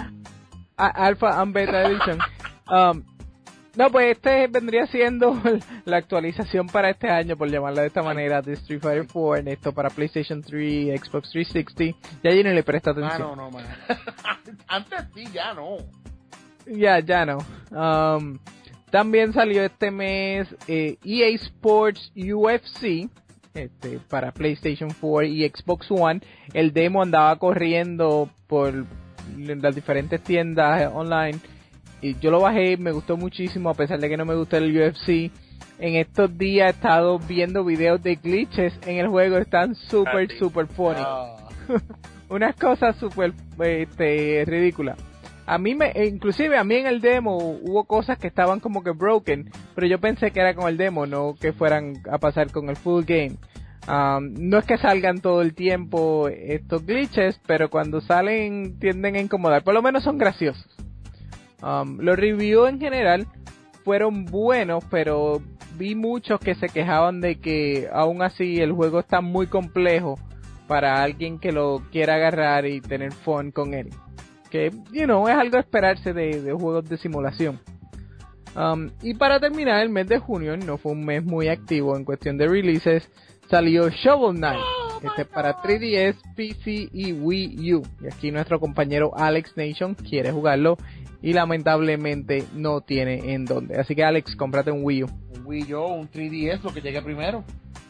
Alpha and Beta Edition. Um, no, pues este vendría siendo la actualización para este año, por llamarla de esta manera, de Street Fighter cuatro, esto para PlayStation tres, Xbox trescientos sesenta. Ya yo no le presta atención. Ah, no, no, man. Antes sí, ya no. Ya, ya no. Um, también salió este mes eh, E A Sports U F C. Este, para PlayStation cuatro y Xbox One. El demo andaba corriendo por las diferentes tiendas online y yo lo bajé, me gustó muchísimo a pesar de que no me gusta el U F C. En estos días he estado viendo videos de glitches en el juego, están súper, súper funny. Oh. Unas cosas súper este, ridículas. A mí me, inclusive a mí en el demo hubo cosas que estaban como que broken, pero yo pensé que era con el demo, no que fueran a pasar con el full game. Um, no es que salgan todo el tiempo estos glitches, pero cuando salen tienden a incomodar, por lo menos son graciosos. Um, los reviews en general fueron buenos, pero vi muchos que se quejaban de que aún así el juego está muy complejo para alguien que lo quiera agarrar y tener fun con él. Que, you know, es algo a esperarse de, de juegos de simulación. Um, y para terminar, el mes de junio no fue un mes muy activo en cuestión de releases. Salió Shovel Knight, oh, este para tres D S, P C y Wii U. Y aquí nuestro compañero Alex Nation quiere jugarlo y lamentablemente no tiene en dónde. Así que Alex, cómprate un Wii U. Un Wii U, un tres D S, lo que llegue primero.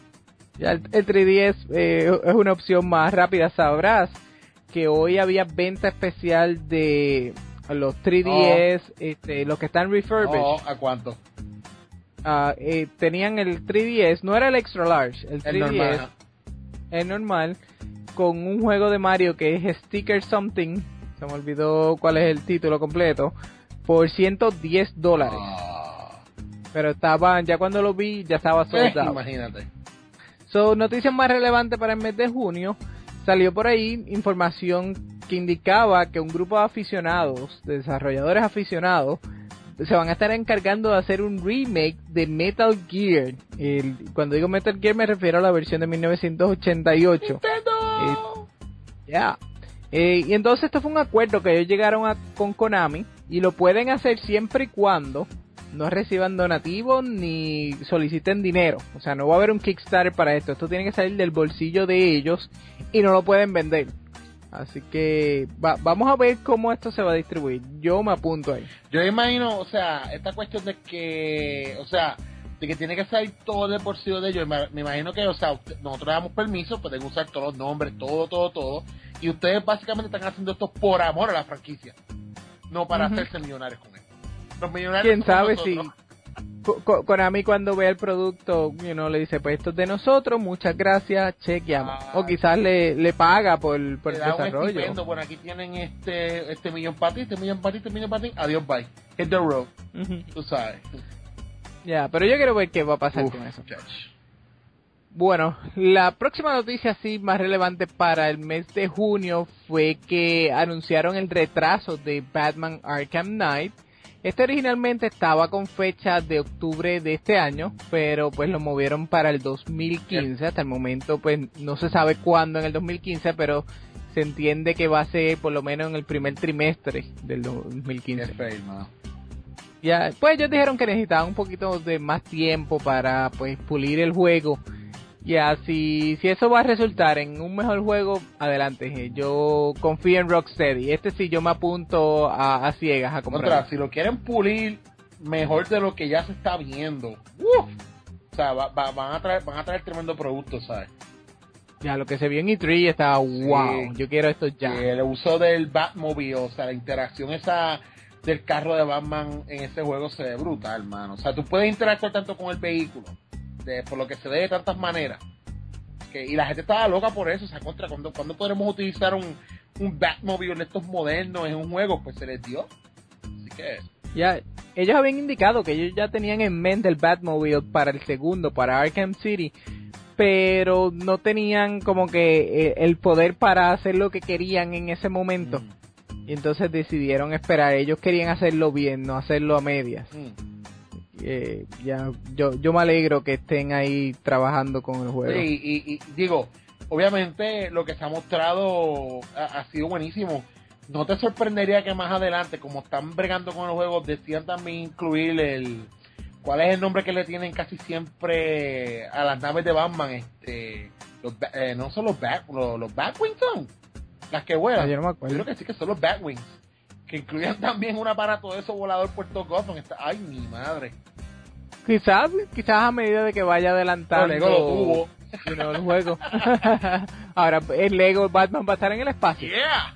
Ya el, el tres D S eh, es una opción más rápida. Sabrás que hoy había venta especial de los tres D S, oh. este, los que están refurbished. Oh, ¿a cuánto? uh, eh, tenían el tres D S, no era el extra large, el tres D S, el normal, el normal, con un juego de Mario que es Sticker Something, se me olvidó cuál es el título completo, por ciento diez dólares. Oh. Pero estaba, ya cuando lo vi, ya estaba sold out. Imagínate. So, noticias más relevantes para el mes de junio, salió por ahí información que indicaba que un grupo de aficionados, de desarrolladores aficionados, se van a estar encargando de hacer un remake de Metal Gear. El, cuando digo Metal Gear me refiero a la versión de mil novecientos ochenta y ocho. ¡Nintendo! Ya. Eh, yeah. eh, y entonces esto fue un acuerdo que ellos llegaron a, con Konami, y lo pueden hacer siempre y cuando no reciban donativos ni soliciten dinero. O sea, no va a haber un Kickstarter para esto. Esto tiene que salir del bolsillo de ellos y no lo pueden vender. Así que va, vamos a ver cómo esto se va a distribuir. Yo me apunto ahí. Yo imagino, o sea, esta cuestión de que, o sea, de que tiene que salir todo del bolsillo de ellos. Me, me imagino que, o sea, usted, nosotros damos permiso, pueden usar todos los nombres, todo, todo, todo. Y ustedes básicamente están haciendo esto por amor a la franquicia, no para uh-huh. hacerse millonarios con esto. Los millonarios. ¿Quién sabe si Konami cuando ve el producto, you know, le dice, pues esto es de nosotros, muchas gracias, chequeamos. Ah, o quizás le, le paga por, por el desarrollo. Bueno, aquí tienen este este millón para ti, este millón para ti, este millón para ti, adiós, bye. Hit the road. Uh-huh. Tú sabes. Ya, yeah, pero yo quiero ver qué va a pasar Uf, con eso. Muchachos. Bueno, la próxima noticia sí más relevante para el mes de junio fue que anunciaron el retraso de Batman Arkham Knight. Este originalmente estaba con fecha de octubre de este año, pero pues lo movieron para el dos mil quince. Hasta el momento pues no se sabe cuándo en el dos mil quince, pero se entiende que va a ser por lo menos en el primer trimestre del dos mil quince. Fail, no. Ya, pues ellos dijeron que necesitaban un poquito de más tiempo para pues pulir el juego. Ya, si, si eso va a resultar en un mejor juego, adelante. Yo confío en Rocksteady. Este sí yo me apunto a, a ciegas a comprar. Otra, si lo quieren pulir mejor de lo que ya se está viendo, ¡uf! O sea, va, va, van a traer van a traer tremendo producto, ¿sabes? Ya, lo que se vio en E tres estaba wow. Sí. Yo quiero esto ya. Sí, el uso del Batmobile, o sea, la interacción esa del carro de Batman en ese juego se ve brutal, hermano. O sea, tú puedes interactuar tanto con el vehículo, de, por lo que se ve de tantas maneras. Que, y la gente estaba loca por eso, o sea, contra, ¿cuándo, ¿cuándo podremos utilizar un, un Batmobile de estos modernos en un juego? Pues se les dio. Así que... Ya, ellos habían indicado que ellos ya tenían en mente el Batmobile para el segundo, para Arkham City, pero no tenían como que el poder para hacer lo que querían en ese momento. Mm. Y entonces decidieron esperar. Ellos querían hacerlo bien, no hacerlo a medias. Mm. Eh, ya yo yo me alegro que estén ahí trabajando con el juego. Sí, y, y digo, obviamente lo que se ha mostrado ha, ha sido buenísimo. No te sorprendería que más adelante, como están bregando con el juego, decidan también incluir el... ¿Cuál es el nombre que le tienen casi siempre a las naves de Batman? Este, los, eh, no son los Bat, los, los Batwings son las que vuelan. Ah, yo no me acuerdo. Yo creo que sí que son los Batwings, que incluyan también un aparato de esos volador Puerto Gotham. Está, ay, mi madre. Quizás, quizás a medida de que vaya adelantando no, Lego lo tuvo. You know, el juego. Ahora, el Lego Batman va a estar en el espacio. Yeah.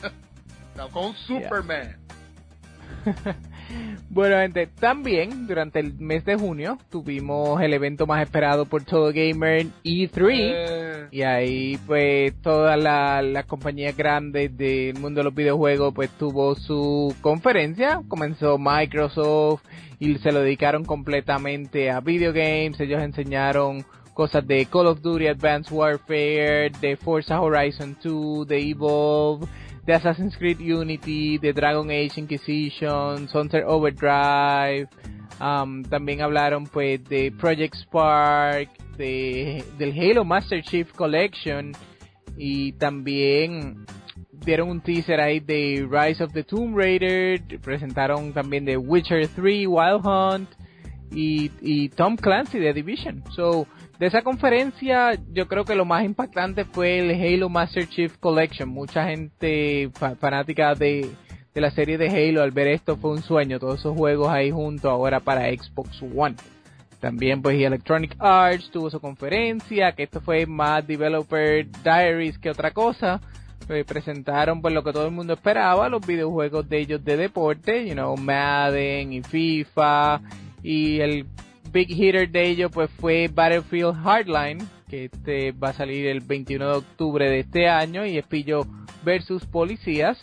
Con Superman. Yeah. Bueno, gente, también durante el mes de junio tuvimos el evento más esperado por todo gamer, E tres, eh. y ahí pues todas las la compañías grandes del mundo de los videojuegos pues tuvo su conferencia. Comenzó Microsoft y se lo dedicaron completamente a video games. Ellos enseñaron cosas de Call of Duty Advanced Warfare, de Forza Horizon dos, de Evolve, de Assassin's Creed Unity, de Dragon Age Inquisition, Sunset Overdrive. Um, también hablaron pues de Project Spark, de del Halo Master Chief Collection, y también dieron un teaser ahí de Rise of the Tomb Raider. Presentaron también de Witcher tres, Wild Hunt y, y Tom Clancy de Division. So, de esa conferencia yo creo que lo más impactante fue el Halo Master Chief Collection. Mucha gente fa- fanática de, de la serie de Halo al ver esto fue un sueño, todos esos juegos ahí juntos ahora para Xbox One. También pues Electronic Arts tuvo su conferencia, que esto fue más Developer Diaries que otra cosa. Pues presentaron pues lo que todo el mundo esperaba, los videojuegos de ellos de deporte, you know, Madden y FIFA, y el big hitter de ellos pues fue Battlefield Hardline, que este va a salir el veintiuno de octubre de este año, y es pillo versus policías.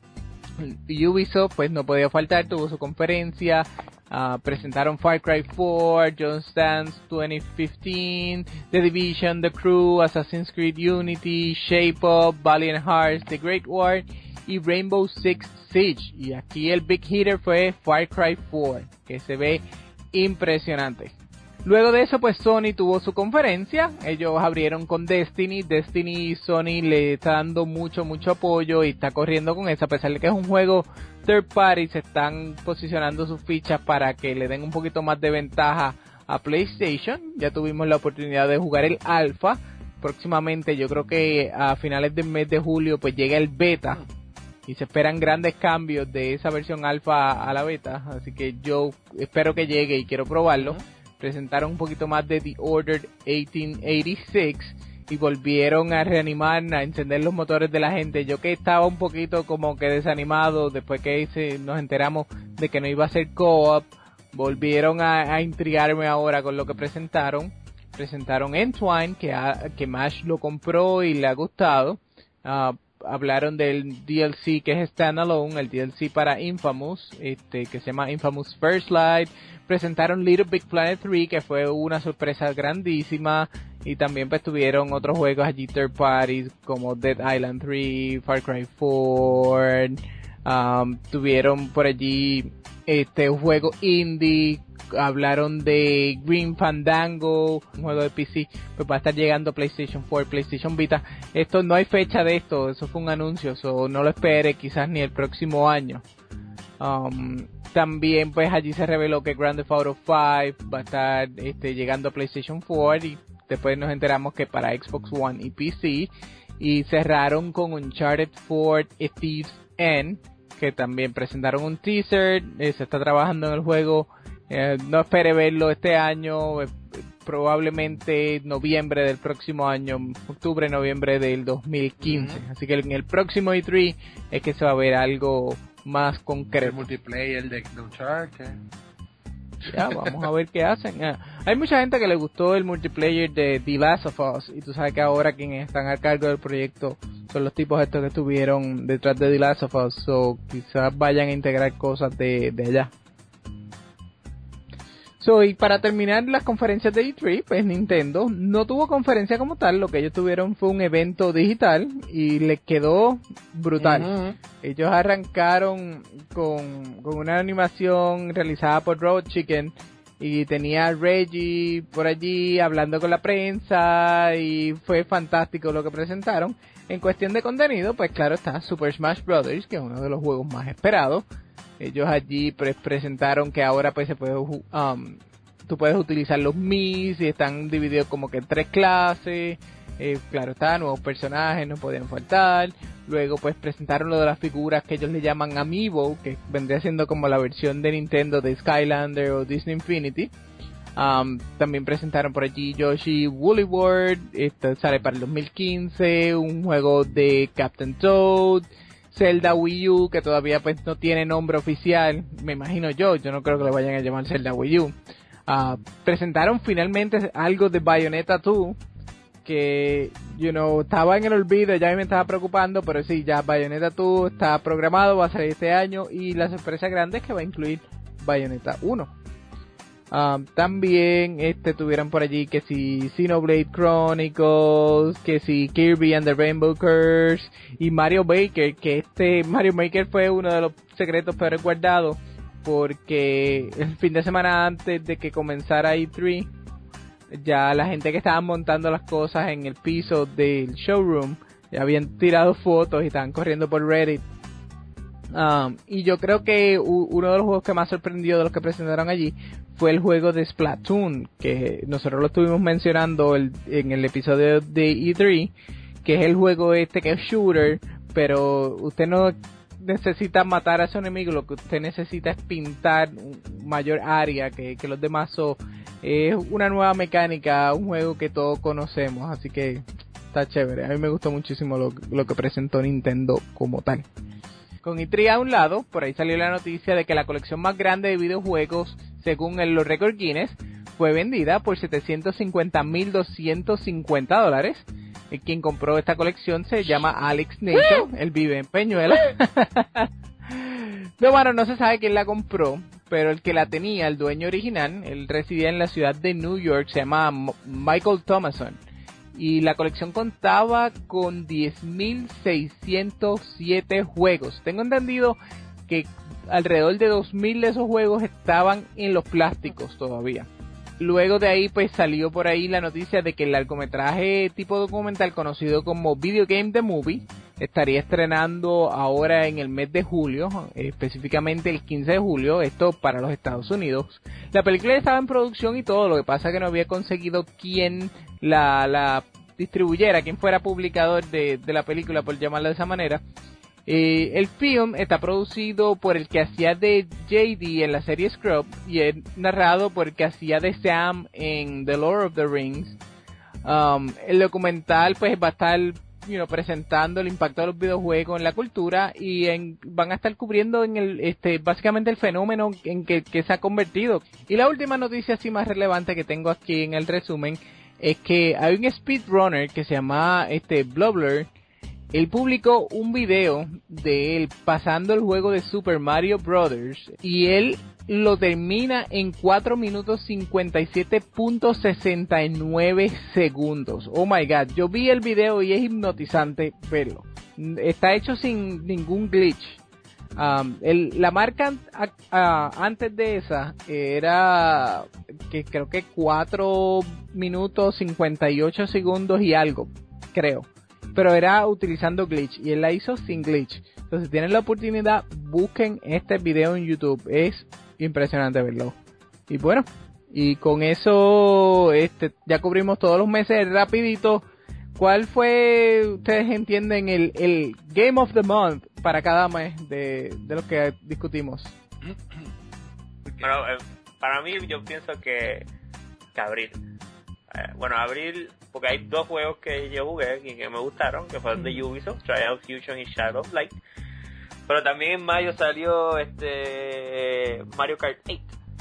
Ubisoft pues no podía faltar, tuvo su conferencia. Uh, presentaron Far Cry four, Just Dance twenty fifteen, The Division, The Crew, Assassin's Creed Unity, Shape Up, Valiant Hearts, The Great War y Rainbow Six Siege. Y aquí el big hitter fue Far Cry four, que se ve impresionante. Luego de eso pues Sony tuvo su conferencia, ellos abrieron con Destiny, Destiny y Sony le está dando mucho mucho apoyo y está corriendo con eso, a pesar de que es un juego third party, se están posicionando sus fichas para que le den un poquito más de ventaja a PlayStation. Ya tuvimos la oportunidad de jugar el alfa, próximamente yo creo que a finales del mes de julio pues llega el beta y se esperan grandes cambios de esa versión alfa a la beta, así que yo espero que llegue y quiero probarlo. Uh-huh. Presentaron un poquito más de The Order eighteen eighty-six y volvieron a reanimar, a encender los motores de la gente. Yo que estaba un poquito como que desanimado después que se, nos enteramos de que no iba a ser co-op, volvieron a, a intrigarme ahora con lo que presentaron. Presentaron Entwine, que, a, que Mash lo compró y le ha gustado. Uh, hablaron del D L C que es standalone, el D L C para Infamous, este que se llama Infamous First Light. Presentaron Little Big Planet three, que fue una sorpresa grandísima, y también pues tuvieron otros juegos allí third parties como Dead Island three, Far Cry four, um, tuvieron por allí este un juego indie, hablaron de Green Fandango, un juego de P C, pues va a estar llegando a PlayStation four, PlayStation Vita. Esto no hay fecha de esto, eso fue un anuncio, so no lo espere quizás ni el próximo año. Um, también pues allí se reveló que Grand Theft Auto five va a estar este, llegando a PlayStation four, y después nos enteramos que para Xbox One y P C, y cerraron con Uncharted four Thieves End, que también presentaron un teaser. Eh, se está trabajando en el juego, eh, no espere verlo este año, eh, probablemente noviembre del próximo año, octubre, noviembre del dos mil quince, uh-huh. Así que en el próximo E tres es que se va a ver algo más concreto. El multiplayer de Uncharted. Ya, vamos a ver qué hacen. Ah, hay mucha gente que le gustó el multiplayer de The Last of Us, y tú sabes que ahora quienes están a cargo del proyecto son los tipos estos que estuvieron detrás de The Last of Us, o quizás vayan a integrar cosas de, de allá. So, y para terminar las conferencias de E tres, pues Nintendo no tuvo conferencia como tal, lo que ellos tuvieron fue un evento digital y les quedó brutal. Uh-huh. Ellos arrancaron con, con una animación realizada por Robot Chicken, y tenía a Reggie por allí hablando con la prensa, y fue fantástico lo que presentaron. En cuestión de contenido, pues claro está Super Smash Bros., que es uno de los juegos más esperados. Ellos allí pre- presentaron que ahora pues se puede um, tú puedes utilizar los Miis, y están divididos como que en tres clases. Eh, claro está, nuevos personajes no podían faltar. Luego pues presentaron lo de las figuras que ellos le llaman Amiibo, que vendría siendo como la versión de Nintendo de Skylander o Disney Infinity. Um, también presentaron por allí Yoshi Woolly World, esto sale para el dos mil quince, un juego de Captain Toad, Zelda Wii U, que todavía pues no tiene nombre oficial, me imagino yo, yo no creo que le vayan a llamar Zelda Wii U. Uh, presentaron finalmente algo de Bayonetta dos, que, you know, estaba en el olvido, ya me estaba preocupando, pero sí, ya Bayonetta dos está programado, va a salir este año, y la sorpresa grande es que va a incluir Bayonetta uno. Um, también este tuvieron por allí que si Xenoblade Chronicles, que si Kirby and the Rainbow Curse y Mario Maker, que este Mario Maker fue uno de los secretos peor guardados, porque el fin de semana antes de que comenzara E tres, ya la gente que estaba montando las cosas en el piso del showroom ya habían tirado fotos y estaban corriendo por Reddit. Um, y yo creo que u- uno de los juegos que más sorprendió de los que presentaron allí fue el juego de Splatoon, que nosotros lo estuvimos mencionando el, en el episodio de E tres, que es el juego este que es shooter, pero usted no necesita matar a su enemigo, lo que usted necesita es pintar mayor área que, que los demás. So, es una nueva mecánica, un juego que todos conocemos, así que está chévere. A mí me gustó muchísimo lo, lo que presentó Nintendo como tal. Con E tres a un lado, por ahí salió la noticia de que la colección más grande de videojuegos, según el, los récords Guinness, fue vendida por setecientos cincuenta mil doscientos cincuenta dólares. Eh, quien compró esta colección se llama Alex Nation, él vive en Peñuela. No, bueno, no se sabe quién la compró, pero el que la tenía, el dueño original, él residía en la ciudad de New York, se llama M- Michael Thomason. Y la colección contaba con diez mil seiscientos siete juegos. Tengo entendido que alrededor de dos mil de esos juegos estaban en los plásticos todavía. Luego de ahí pues salió por ahí la noticia de que el largometraje tipo documental conocido como Video Game The Movie estaría estrenando ahora en el mes de julio, específicamente el quince de julio, esto para los Estados Unidos. La película estaba en producción y todo, lo que pasa es que no había conseguido quien la, la distribuyera, quien fuera publicador de, de la película, por llamarla de esa manera. Eh, el film está producido por el que hacía de J D en la serie Scrub y es narrado por el que hacía de Sam en The Lord of the Rings. Um, el documental pues va a estar you know, presentando el impacto de los videojuegos en la cultura y en, van a estar cubriendo en el este básicamente el fenómeno en que, que se ha convertido. Y la última noticia así más relevante que tengo aquí en el resumen es que hay un speedrunner que se llama este Blobler. Él publicó un video de él pasando el juego de Super Mario Brothers y él lo termina en cuatro minutos cincuenta y siete punto sesenta y nueve segundos. Oh my god, yo vi el video y es hipnotizante verlo. Está hecho sin ningún glitch. Um, el, la marca a, a, antes de esa era que creo que cuatro minutos cincuenta y ocho segundos y algo, creo. Pero era utilizando glitch y él la hizo sin glitch. Entonces, si tienen la oportunidad, busquen este video en YouTube. Es impresionante verlo. Y bueno, y con eso este ya cubrimos todos los meses rapidito. ¿Cuál fue, ustedes entienden, el, el Game of the Month para cada mes de, de los que discutimos? Bueno, eh, para mí yo pienso que, que abril. Eh, bueno, abril, porque hay dos juegos que yo jugué y que me gustaron, que fueron de Ubisoft, Triumph Fusion y Shadow of Light. Pero también en mayo salió este Mario Kart ocho.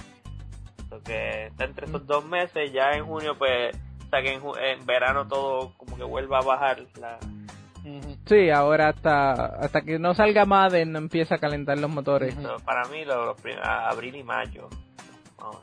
Porque está entre esos dos meses, ya en junio pues, o sea que en, en verano todo como que vuelva a bajar la... Sí, ahora hasta hasta que no salga Madden empieza a calentar los motores. No, para mí los lo primeros, abril y mayo. Oh.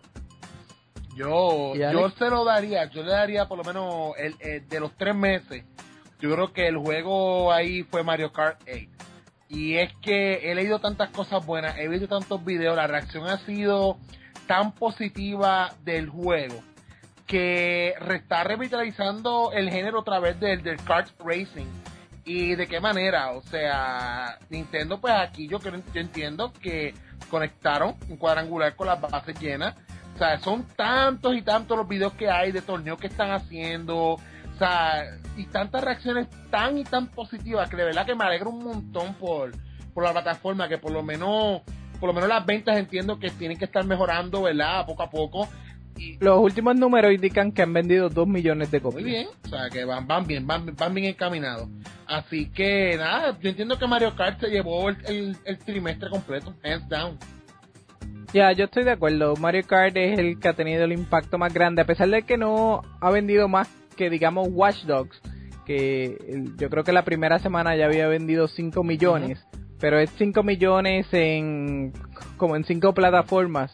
Yo, yo se lo daría, yo le daría por lo menos el, el de los tres meses. Yo creo que el juego ahí fue Mario Kart ocho. Y es que he leído tantas cosas buenas, he visto tantos videos, la reacción ha sido tan positiva del juego que está revitalizando el género otra vez del, del kart racing. ¿Y de qué manera? O sea, Nintendo pues aquí yo, creo, yo entiendo que conectaron un cuadrangular con las bases llenas. O sea, son tantos y tantos los videos que hay de torneos que están haciendo, o sea, y tantas reacciones tan y tan positivas que de verdad que me alegro un montón por, por la plataforma, que por lo menos por lo menos las ventas entiendo que tienen que estar mejorando, ¿verdad? Poco a poco. Y los últimos números indican que han vendido dos millones de copias. Muy bien, o sea, que van, van bien, van, van bien encaminados. Así que nada, yo entiendo que Mario Kart se llevó el, el, el trimestre completo, hands down. Ya, yo estoy de acuerdo. Mario Kart es el que ha tenido el impacto más grande, a pesar de que no ha vendido más que, digamos, Watch Dogs, que el, yo creo que la primera semana ya había vendido cinco millones, uh-huh. Pero es cinco millones en como en cinco plataformas.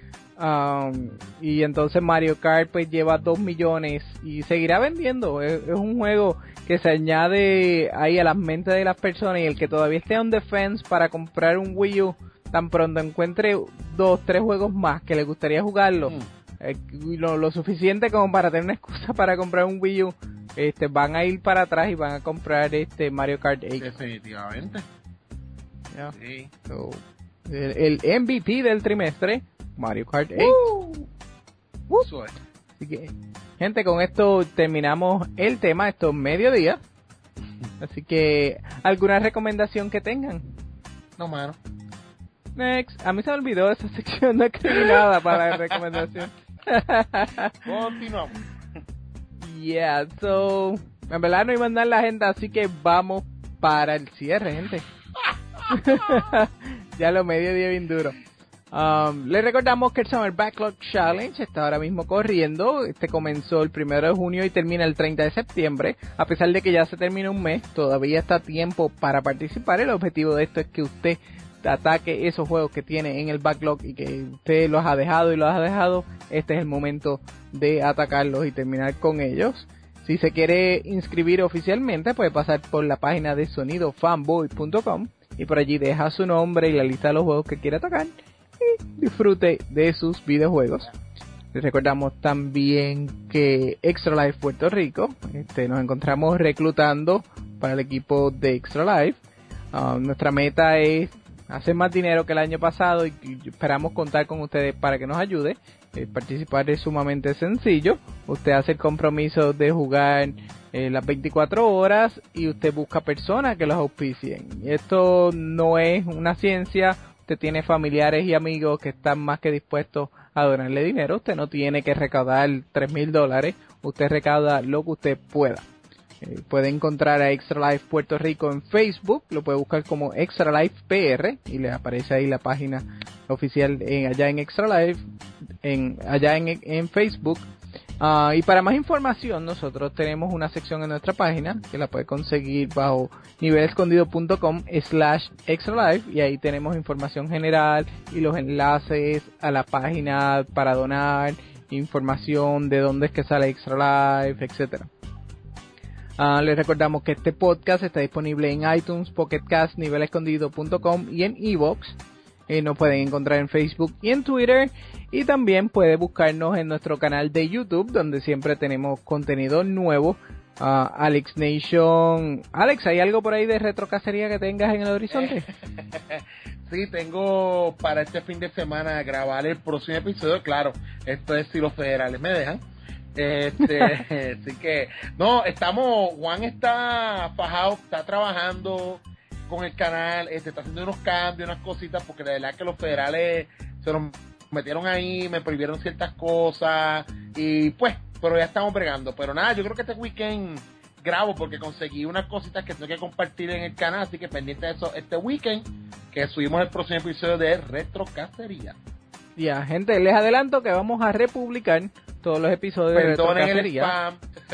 Um, y entonces Mario Kart pues lleva dos millones y seguirá vendiendo. Es, es un juego que se añade ahí a las mentes de las personas, y el que todavía esté on the fence para comprar un Wii U, tan pronto encuentre dos, tres juegos más que le gustaría jugarlo, mm. eh, lo, lo suficiente como para tener una excusa para comprar un Wii U, este, van a ir para atrás y van a comprar este Mario Kart ocho. Definitivamente. Yeah. Sí. So, el, el M V P del trimestre, Mario Kart ocho. Uh, uh. Así que, gente, con esto terminamos el tema, estos mediodía. Así que, ¿alguna recomendación que tengan? No, mano. Next. A mí se me olvidó esa sección, no escribí nada para la recomendación. Continuamos. Yeah, so, en verdad no iba a andar la agenda, así que vamos para el cierre, gente. Ya lo mediodía bien duro. Um, les recordamos que el Summer Backlog Challenge está ahora mismo corriendo. Este comenzó el primero de junio y termina el treinta de septiembre. A pesar de que ya se termina un mes, todavía está a tiempo para participar. El objetivo de esto es que usted ataque esos juegos que tiene en el backlog y que usted los ha dejado y los ha dejado. Este es el momento de atacarlos y terminar con ellos. Si se quiere inscribir oficialmente, puede pasar por la página de sonido fanboy punto com y por allí deja su nombre y la lista de los juegos que quiere atacar y disfrute de sus videojuegos. Les recordamos también que Extra Life Puerto Rico, este, nos encontramos reclutando para el equipo de Extra Life. Uh, nuestra meta es hacer más dinero que el año pasado y esperamos contar con ustedes para que nos ayude. Eh, participar es sumamente sencillo. Usted hace el compromiso de jugar eh, las veinticuatro horas y usted busca personas que los auspicien. Esto no es una ciencia. Usted tiene familiares y amigos que están más que dispuestos a donarle dinero. Usted no tiene que recaudar tres mil dólares. Usted recauda lo que usted pueda. Eh, puede encontrar a Extra Life Puerto Rico en Facebook, lo puede buscar como Extra Life P R y le aparece ahí la página oficial en, allá en Extra Life, en, allá en, en Facebook. Uh, y para más información, nosotros tenemos una sección en nuestra página que la puede conseguir bajo nivelescondido punto com slash Extra Life y ahí tenemos información general y los enlaces a la página para donar, información de dónde es que sale Extra Life, etcétera. Uh, les recordamos que este podcast está disponible en iTunes, Pocket Cast, nivelescondido punto com y en iVoox. Eh, nos pueden encontrar en Facebook y en Twitter. Y también puede buscarnos en nuestro canal de YouTube, donde siempre tenemos contenido nuevo. Uh, Alex Nation. Alex, ¿hay algo por ahí de retrocacería que tengas en el horizonte? Sí, tengo para este fin de semana grabar el próximo episodio. Claro, esto es si los federales me dejan. Este, así que, no, estamos, Juan está fajado, está trabajando con el canal, este, está haciendo unos cambios, unas cositas, porque la verdad es que los federales se nos metieron ahí, me prohibieron ciertas cosas, y pues, pero ya estamos bregando. Pero nada, yo creo que este weekend grabo, porque conseguí unas cositas que tengo que compartir en el canal, así que pendiente de eso este weekend, que subimos el próximo episodio de Retrocacería. Ya, gente, les adelanto que vamos a republicar todos los episodios de Retrocacería.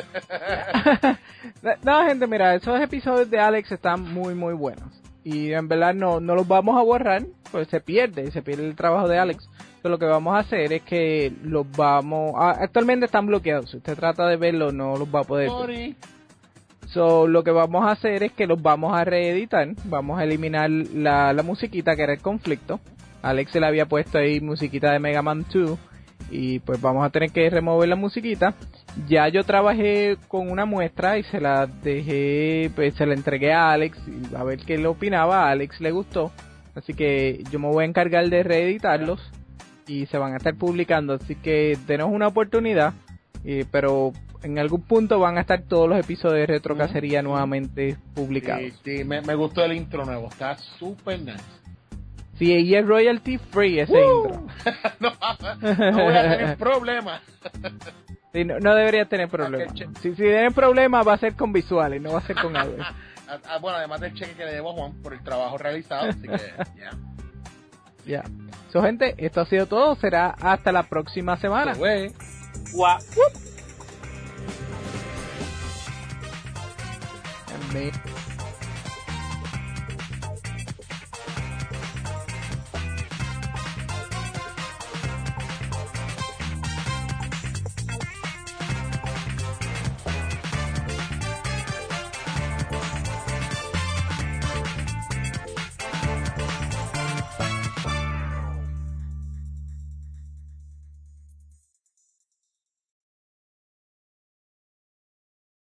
No, gente, mira, esos episodios de Alex están muy, muy buenos. Y en verdad no, no los vamos a borrar, pues se pierde, se pierde el trabajo de Alex. Entonces lo que vamos a hacer es que los vamos... A, actualmente están bloqueados, si usted trata de verlos no los va a poder ver. So, lo que vamos a hacer es que los vamos a reeditar, vamos a eliminar la, la musiquita que era el conflicto. Alex se le había puesto ahí musiquita de Mega Man dos y pues vamos a tener que remover la musiquita. Ya yo trabajé con una muestra y se la dejé, pues se la entregué a Alex a ver qué le opinaba. A Alex le gustó, así que yo me voy a encargar de reeditarlos y se van a estar publicando, así que denos una oportunidad, eh, pero en algún punto van a estar todos los episodios de Retrocacería uh-huh. nuevamente publicados. Sí, sí, me, me gustó el intro nuevo, está súper nice. Sí, y es royalty free ese uh, intro. no, no voy a tener problemas. Sí, no, no debería tener problemas. Okay, si, si tienen problemas va a ser con visuales, no va a ser con audio. ah, bueno, además del cheque que le debo a Juan por el trabajo realizado, así que ya. Yeah. Ya. Yeah. So, gente, esto ha sido todo. Será hasta la próxima semana. Guau. So,